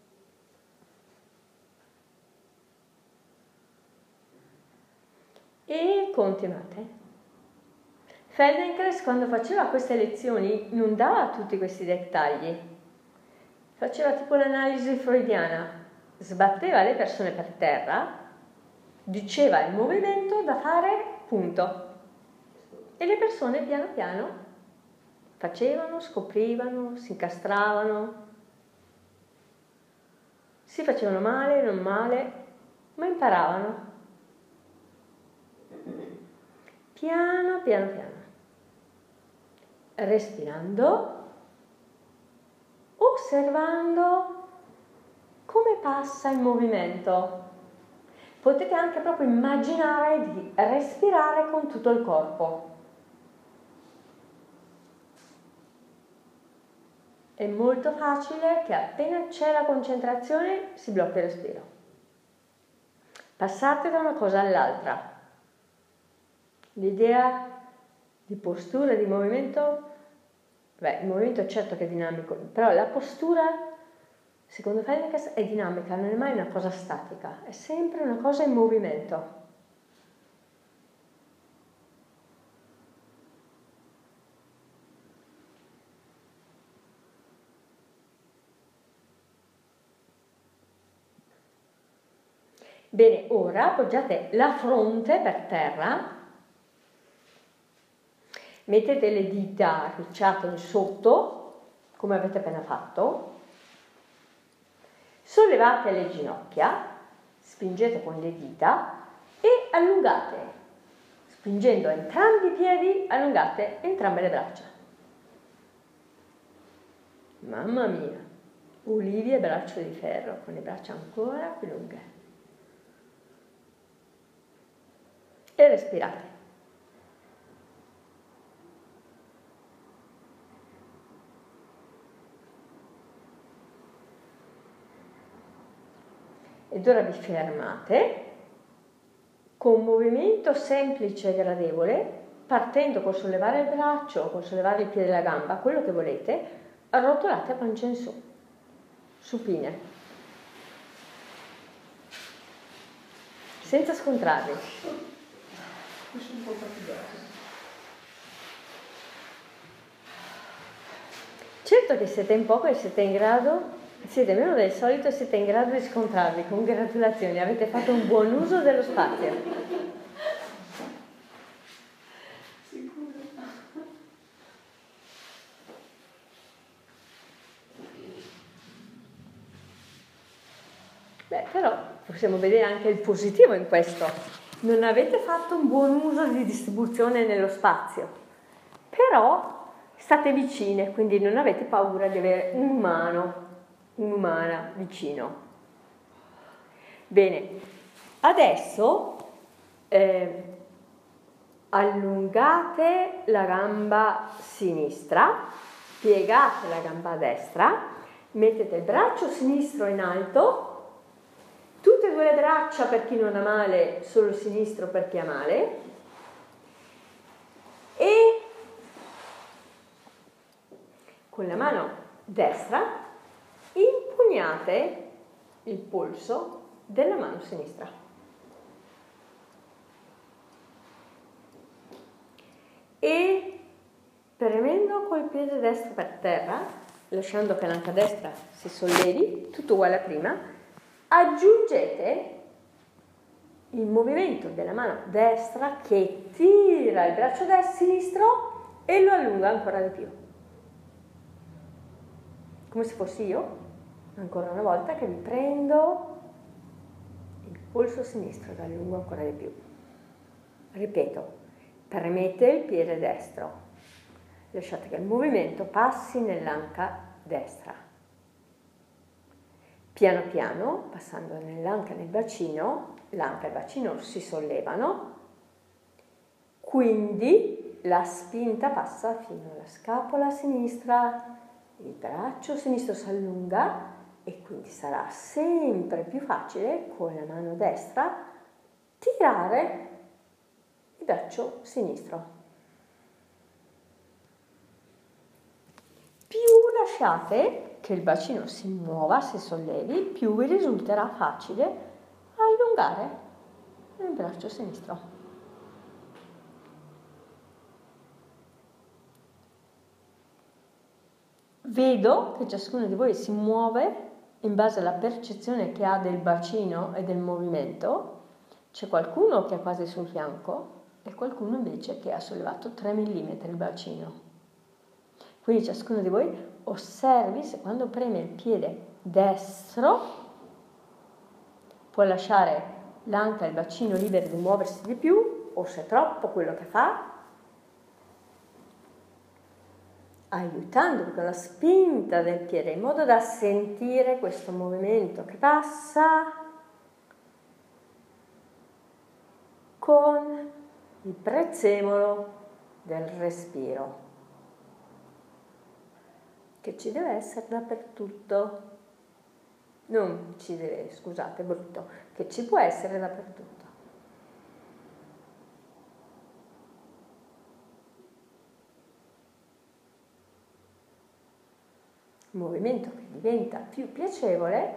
E continuate. Feldenkrais, quando faceva queste lezioni, non dava tutti questi dettagli, faceva tipo l'analisi freudiana, sbatteva le persone per terra, diceva il movimento da fare, punto, e le persone piano piano facevano, scoprivano, si incastravano, si facevano male, non male, ma imparavano. Piano, piano, piano. Respirando, osservando come passa il movimento. Potete anche proprio immaginare di respirare con tutto il corpo. È molto facile che appena c'è la concentrazione si blocchi il respiro. Passate da una cosa all'altra. L'idea di postura, di movimento, beh, il movimento è certo che è dinamico, però la postura, secondo Feldenkrais, è dinamica, non è mai una cosa statica, è sempre una cosa in movimento. Bene, ora appoggiate la fronte per terra, mettete le dita arricciate in sotto, come avete appena fatto, sollevate le ginocchia spingete con le dita e allungate, spingendo entrambi i piedi, allungate entrambe le braccia. Mamma mia, Olivia è braccio di ferro, con le braccia ancora più lunghe. E respirate. Ed ora vi fermate con un movimento semplice e gradevole, partendo col sollevare il braccio, col sollevare il piede e la gamba, quello che volete, arrotolate a pancia in su, supine, senza scontrarvi. Certo che siete in poco e siete in grado, siete meno del solito e siete in grado di scontrarvi. Congratulazioni, avete fatto un buon uso dello spazio. Sicuro. Beh, però possiamo vedere anche il positivo in questo. Non avete fatto un buon uso di distribuzione nello spazio, però state vicine, quindi non avete paura di avere un umano, un'umana vicino. Bene, adesso eh, allungate la gamba sinistra, piegate la gamba destra, mettete il braccio sinistro in alto, tutte e due le braccia per chi non ha male, solo il sinistro per chi ha male, e con la mano destra impugnate il polso della mano sinistra. E premendo col piede destro per terra, lasciando che l'anca destra si sollevi, tutto uguale a prima, aggiungete il movimento della mano destra che tira il braccio destro sinistro e lo allunga ancora di più. Come se fossi io, ancora una volta, che vi prendo il polso sinistro e lo allungo ancora di più. Ripeto, premete il piede destro, lasciate che il movimento passi nell'anca destra. Piano piano, passando nell'anca e nel bacino, l'anca e il bacino si sollevano, quindi la spinta passa fino alla scapola sinistra, il braccio sinistro si allunga e quindi sarà sempre più facile con la mano destra tirare il braccio sinistro. Più lasciate che il bacino si muova, si sollevi, più vi risulterà facile allungare il braccio sinistro. Vedo che ciascuno di voi si muove in base alla percezione che ha del bacino e del movimento. C'è qualcuno che è quasi sul fianco e qualcuno invece che ha sollevato tre millimetri il bacino. Quindi ciascuno di voi osservi se quando preme il piede destro può lasciare l'anca e il bacino liberi di muoversi di più, o se è troppo quello che fa, aiutandovi con la spinta del piede in modo da sentire questo movimento che passa con il prezzemolo del respiro, che ci deve essere dappertutto. Non ci deve, scusate, brutto, che ci può essere dappertutto. Movimento che diventa più piacevole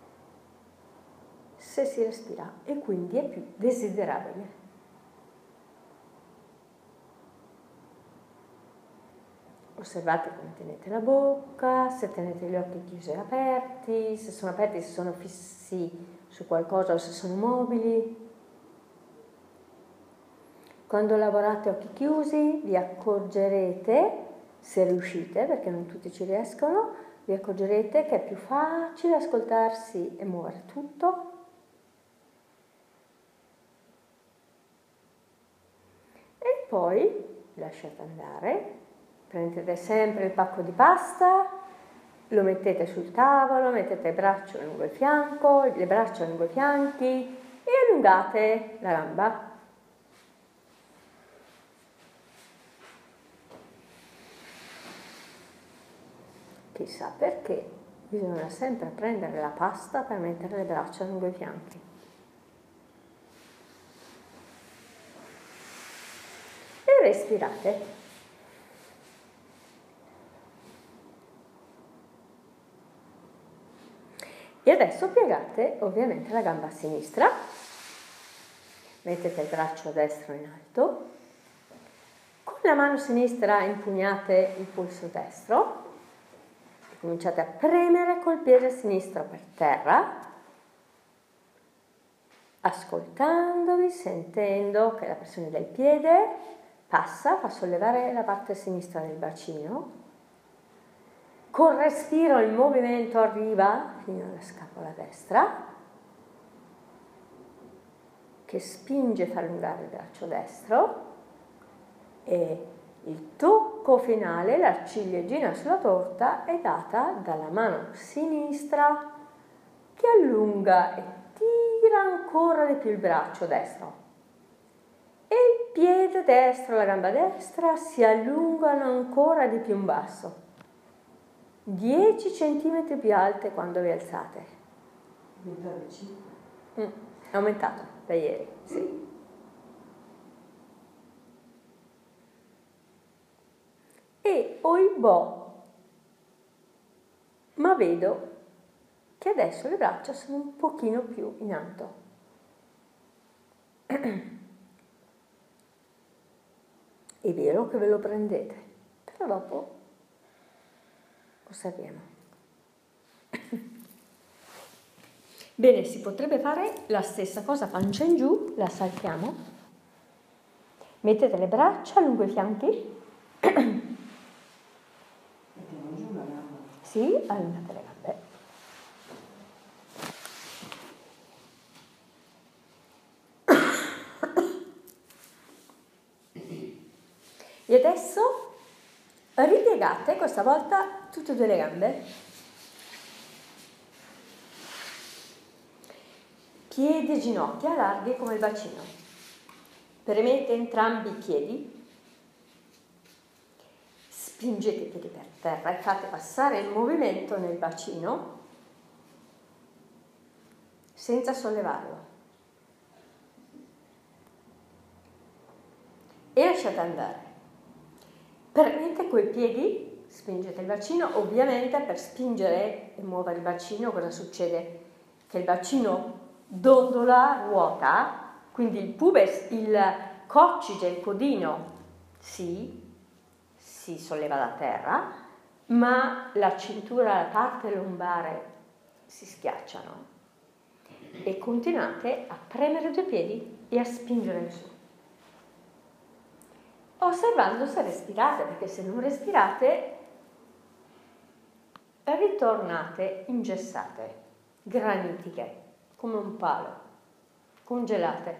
se si respira e quindi è più desiderabile. Osservate come tenete la bocca, se tenete gli occhi chiusi e aperti, se sono aperti, se sono fissi su qualcosa o se sono mobili. Quando lavorate a occhi chiusi vi accorgerete, se riuscite, perché non tutti ci riescono, vi accorgerete che è più facile ascoltarsi e muovere tutto poi lasciate andare, prendete sempre il pacco di pasta, lo mettete sul tavolo, mettete il braccio lungo il fianco, le braccia lungo i fianchi e allungate la gamba. Chissà perché bisogna sempre prendere la pasta per mettere le braccia lungo i fianchi. E respirate. E adesso piegate ovviamente la gamba a sinistra, mettete il braccio destro in alto, con la mano sinistra impugnate il polso destro, cominciate a premere col piede sinistro per terra, ascoltandovi, sentendo che la pressione del piede passa, fa sollevare la parte sinistra del bacino. Col respiro il movimento arriva fino alla scapola destra, che spinge a far allungare il braccio destro, e il tocco finale, la ciliegina sulla torta, è data dalla mano sinistra che allunga e tira ancora di più il braccio destro. E il piede destro, la gamba destra si allungano ancora di più in basso. dieci centimetri più alte quando vi alzate. Mm, è aumentato da ieri, sì. E oibò, ma vedo che adesso le braccia sono un pochino più in alto. È vero che ve lo prendete, però dopo osserviamo. Bene, si potrebbe fare la stessa cosa, pancia in giù, la saltiamo, mettete le braccia lungo i fianchi, Mettiamo giù la gamba. sì, allungate le gambe. E adesso ripiegate questa volta tutte e due le gambe. Piedi e ginocchia larghi come il bacino. Premete entrambi i piedi. Spingete i piedi per terra e fate passare il movimento nel bacino senza sollevarlo. E lasciate andare. Premete coi piedi, spingete il bacino, ovviamente per spingere e muovere il bacino cosa succede? Che il bacino dondola, ruota, quindi il pubis, il coccige, il codino si, si solleva da terra, ma la cintura, la parte lombare si schiacciano e continuate a premere i due piedi e a spingere su. Osservando se respirate, perché se non respirate ritornate ingessate, granitiche, come un palo, congelate.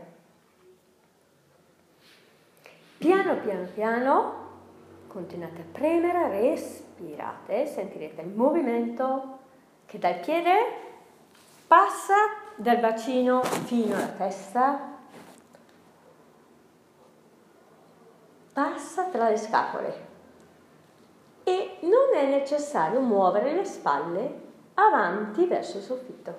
Piano piano piano continuate a premere, respirate, sentirete il movimento che dal piede passa dal bacino fino alla testa, passa tra le scapole e non è necessario muovere le spalle avanti verso il soffitto.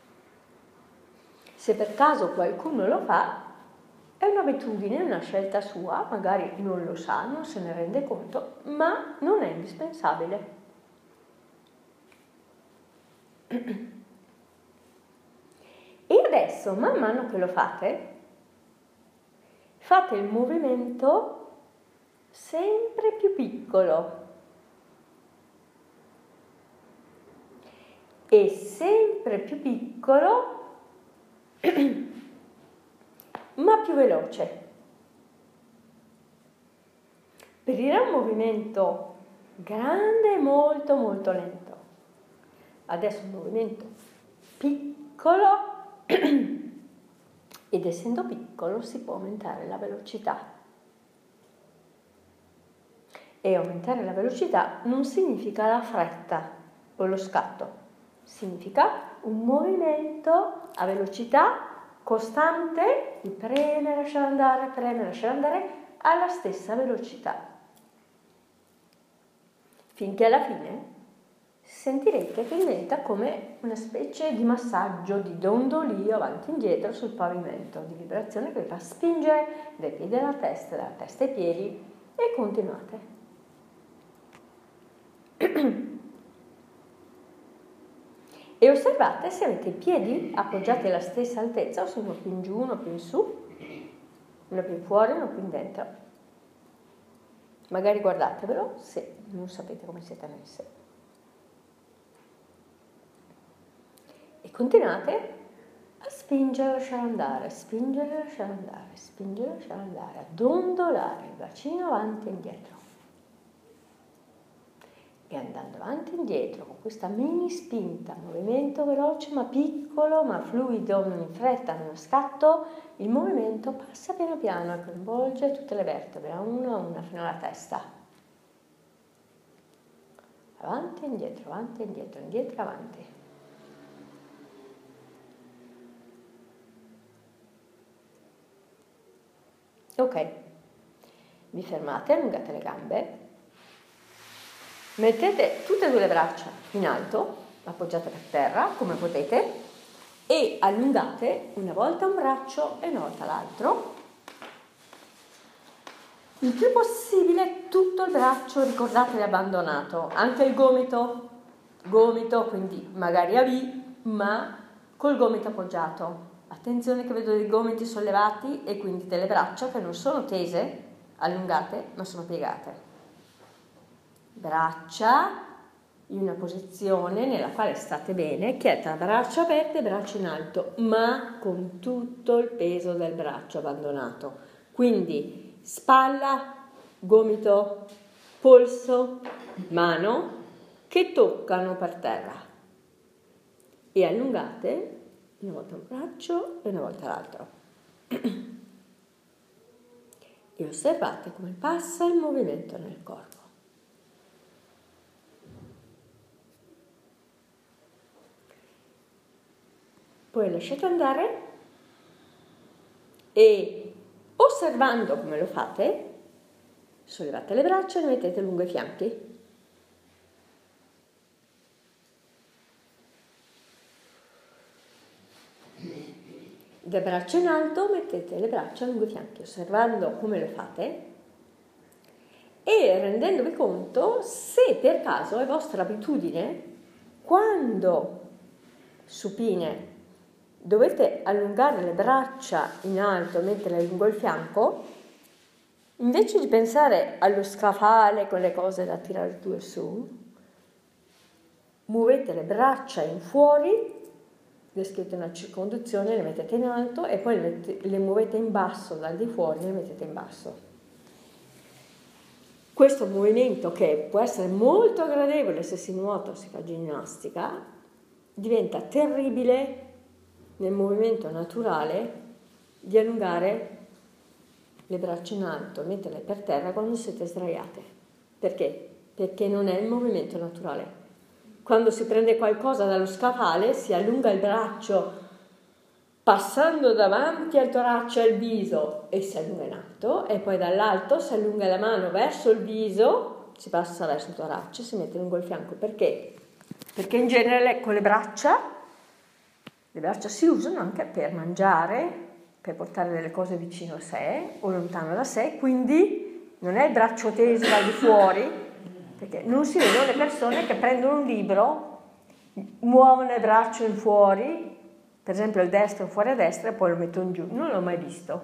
Se per caso qualcuno lo fa, è un'abitudine, una scelta sua, magari non lo sa, non se ne rende conto, ma non è indispensabile. E adesso, man mano che lo fate, fate il movimento sempre più piccolo e sempre più piccolo ma più veloce. Per dire un movimento grande e molto molto lento. Adesso un movimento piccolo ed essendo piccolo si può aumentare la velocità. E aumentare la velocità non significa la fretta o lo scatto, significa un movimento a velocità costante di premere, lasciare andare, premere, lasciare andare alla stessa velocità. Finché alla fine sentirete che diventa come una specie di massaggio, di dondolio avanti e indietro sul pavimento, di vibrazione che vi fa spingere dai piedi alla testa, dalla testa ai piedi e continuate. E osservate se avete i piedi appoggiati alla stessa altezza o se uno più in giù, uno più in su, uno più in fuori, uno più in dentro. Magari guardatevelo se non sapete come siete messi. E continuate a spingere, lasciare andare, spingere, lasciare andare, spingere, lasciare andare, a dondolare il bacino avanti e indietro. E andando avanti e indietro con questa mini spinta, movimento veloce ma piccolo, ma fluido, non in fretta, non scatto, il movimento passa piano piano e coinvolge tutte le vertebre, a una a una fino alla testa. Avanti e indietro, avanti e indietro, indietro e avanti. Ok, vi fermate, allungate le gambe. Mettete tutte e due le braccia in alto, appoggiate per terra come potete e allungate una volta un braccio e una volta l'altro. Il più possibile tutto il braccio, ricordatevi, abbandonato, anche il gomito, gomito quindi magari a V, ma col gomito appoggiato. Attenzione che vedo dei gomiti sollevati e quindi delle braccia che non sono tese, allungate, ma sono piegate. Braccia in una posizione nella quale state bene, che è tra braccia aperte e braccia in alto, ma con tutto il peso del braccio abbandonato. Quindi spalla, gomito, polso, mano che toccano per terra. E allungate una volta un braccio e una volta l'altro. E osservate come passa il movimento nel corpo. Poi lasciate andare e osservando come lo fate, sollevate le braccia e le mettete lungo i fianchi. Da braccia in alto mettete le braccia lungo i fianchi, osservando come lo fate e rendendovi conto se per caso è vostra abitudine, quando supine dovete allungare le braccia in alto e metterle lungo il fianco, invece di pensare allo scaffale con le cose da tirare giù e su, muovete le braccia in fuori, descrivete una circonduzione, le mettete in alto e poi le, mettete, le muovete in basso dal di fuori e le mettete in basso. Questo movimento, che può essere molto gradevole se si nuota o si fa ginnastica, diventa terribile nel movimento naturale di allungare le braccia in alto, metterle per terra quando siete sdraiate. Perché? Perché non è il movimento naturale. Quando si prende qualcosa dallo scaffale si allunga il braccio passando davanti al torace e al viso e si allunga in alto, e poi dall'alto si allunga la mano verso il viso, si passa verso il torace, si mette lungo il fianco. Perché? Perché in genere con le braccia, le braccia si usano anche per mangiare, per portare delle cose vicino a sé o lontano da sé, quindi non è il braccio teso da di fuori, perché non si vedono le persone che prendono un libro, muovono il braccio in fuori, per esempio il destro fuori a destra e poi lo mettono giù. Non l'ho mai visto.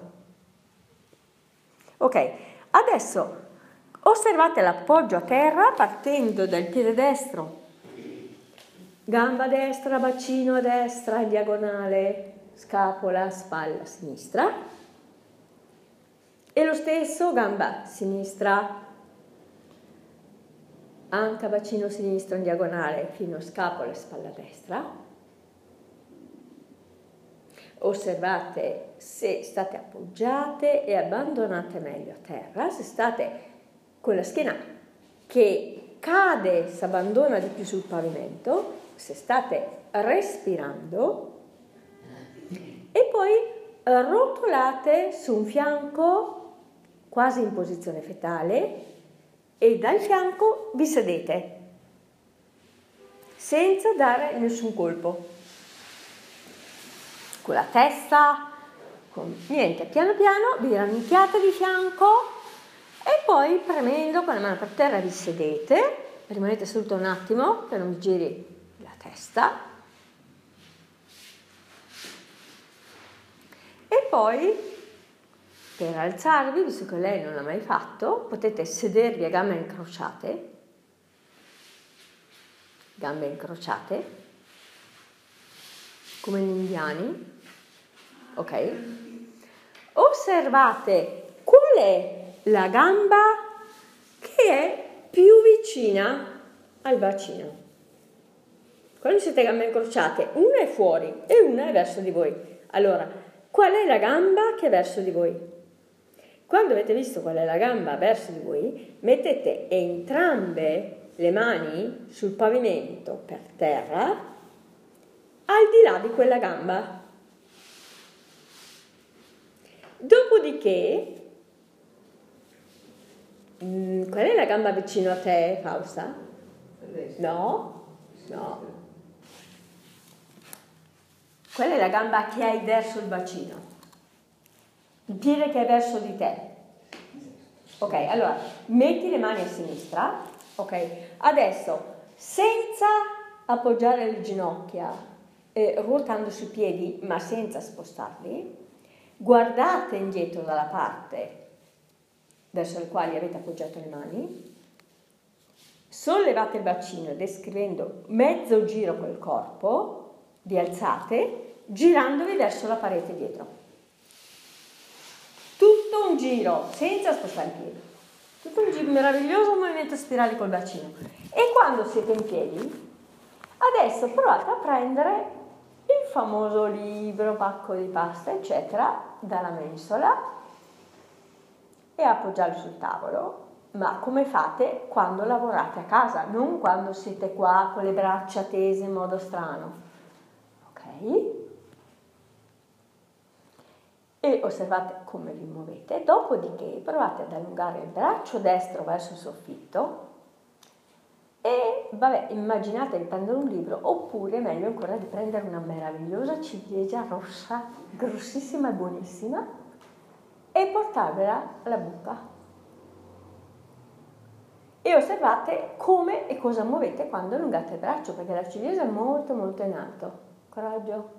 Ok, adesso osservate l'appoggio a terra partendo dal piede destro, gamba destra, bacino a destra, in diagonale, scapola, spalla sinistra, e lo stesso gamba sinistra, anca, bacino sinistro in diagonale fino a scapola e spalla destra. Osservate se state appoggiate e abbandonate meglio a terra, se state con la schiena che cade, si abbandona di più sul pavimento, se state respirando, e poi rotolate su un fianco quasi in posizione fetale e dal fianco vi sedete senza dare nessun colpo, con la testa, con niente, piano piano vi rannicchiate di fianco e poi premendo con la mano per terra vi sedete, rimanete seduto un attimo che non vi giri la testa. E poi, per alzarvi, visto che lei non l'ha mai fatto, potete sedervi a gambe incrociate, gambe incrociate, come gli indiani, ok? Osservate qual è la gamba che è più vicina al bacino. Quando siete gambe incrociate, una è fuori e una è verso di voi. Allora, qual è la gamba che è verso di voi? Quando avete visto qual è la gamba verso di voi, mettete entrambe le mani sul pavimento per terra, al di là di quella gamba. Dopodiché, mh, qual è la gamba vicino a te, Fausta? No? No. Qual è la gamba che hai verso il bacino? Il piede che è verso di te. Ok, allora, metti le mani a sinistra. Ok, adesso, senza appoggiare le ginocchia, eh, ruotando sui piedi, ma senza spostarli, guardate indietro dalla parte verso la quale avete appoggiato le mani, sollevate il bacino descrivendo mezzo giro col corpo, vi alzate girandovi verso la parete dietro. Tutto un giro, senza spostare i piedi. Tutto un giro, meraviglioso movimento spirale col bacino. E quando siete in piedi, adesso provate a prendere il famoso libro, pacco di pasta, eccetera, dalla mensola e appoggiarlo sul tavolo, ma come fate quando lavorate a casa, non quando siete qua con le braccia tese in modo strano. Ok? E osservate come vi muovete, dopodiché provate ad allungare il braccio destro verso il soffitto e, vabbè, immaginate di prendere un libro, oppure meglio ancora di prendere una meravigliosa ciliegia rossa, grossissima e buonissima, e portarvela alla bocca. E osservate come e cosa muovete quando allungate il braccio, perché la ciliegia è molto molto in alto. Coraggio.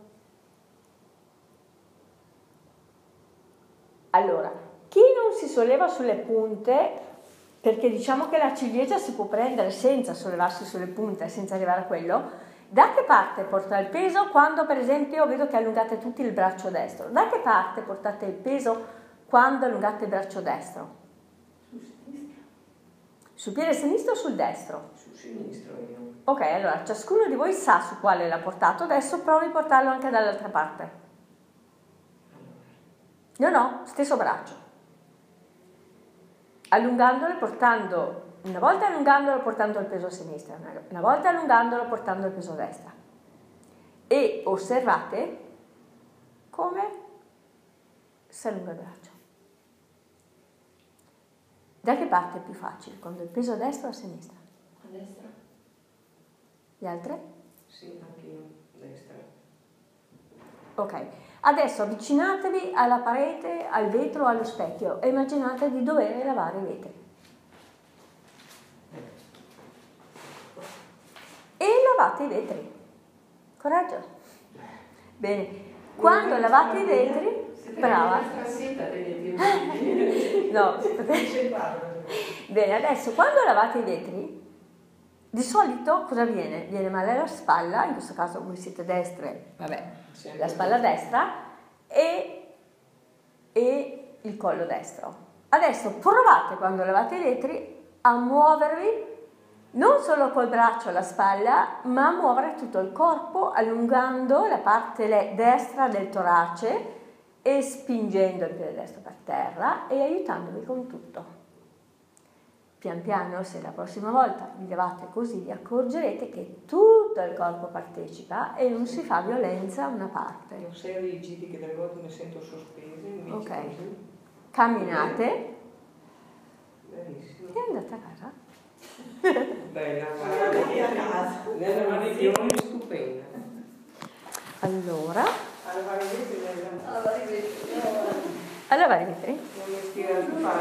Allora, chi non si solleva sulle punte, perché diciamo che la ciliegia si può prendere senza sollevarsi sulle punte, senza arrivare a quello, da che parte porta il peso quando, per esempio, vedo che allungate tutti il braccio destro? Da che parte portate il peso quando allungate il braccio destro? Sul sinistro. Sul piede sinistro o sul destro? Sul sinistro io. Ok, allora ciascuno di voi sa su quale l'ha portato, adesso provi a portarlo anche dall'altra parte. No, no, stesso braccio. Allungandolo e portando, una volta allungandolo portando il peso a sinistra, una volta allungandolo portando il peso a destra. E osservate come si allunga il braccio. Da che parte è più facile? Quando il peso a destra o a sinistra? A destra? Gli altri? Sì, anch'io, a destra. Ok, adesso avvicinatevi alla parete, al vetro, allo specchio e immaginate di dover lavare i vetri. E lavate i vetri. Coraggio. Bene, quando lavate i vetri, brava. No, bene, adesso quando lavate i vetri, di solito cosa viene? Viene male alla spalla, in questo caso voi siete destre, vabbè, la spalla destra e, e il collo destro. Adesso provate quando lavate i vetri a muovervi non solo col braccio alla spalla, ma a muovere tutto il corpo allungando la parte destra del torace e spingendo il piede destro per terra e aiutandovi con tutto. pian piano, se la prossima volta vi levate così, vi accorgerete che tutto il corpo partecipa e non si fa violenza a una parte. Non sei rigidi, che delle volte mi sento sospesi. Ok. Camminate. Benissimo. E andate a casa. Bella, Andate a casa. nella manifione stupenda. Allora, Allora, vedete, Allora, arrivederci. allora arrivederci.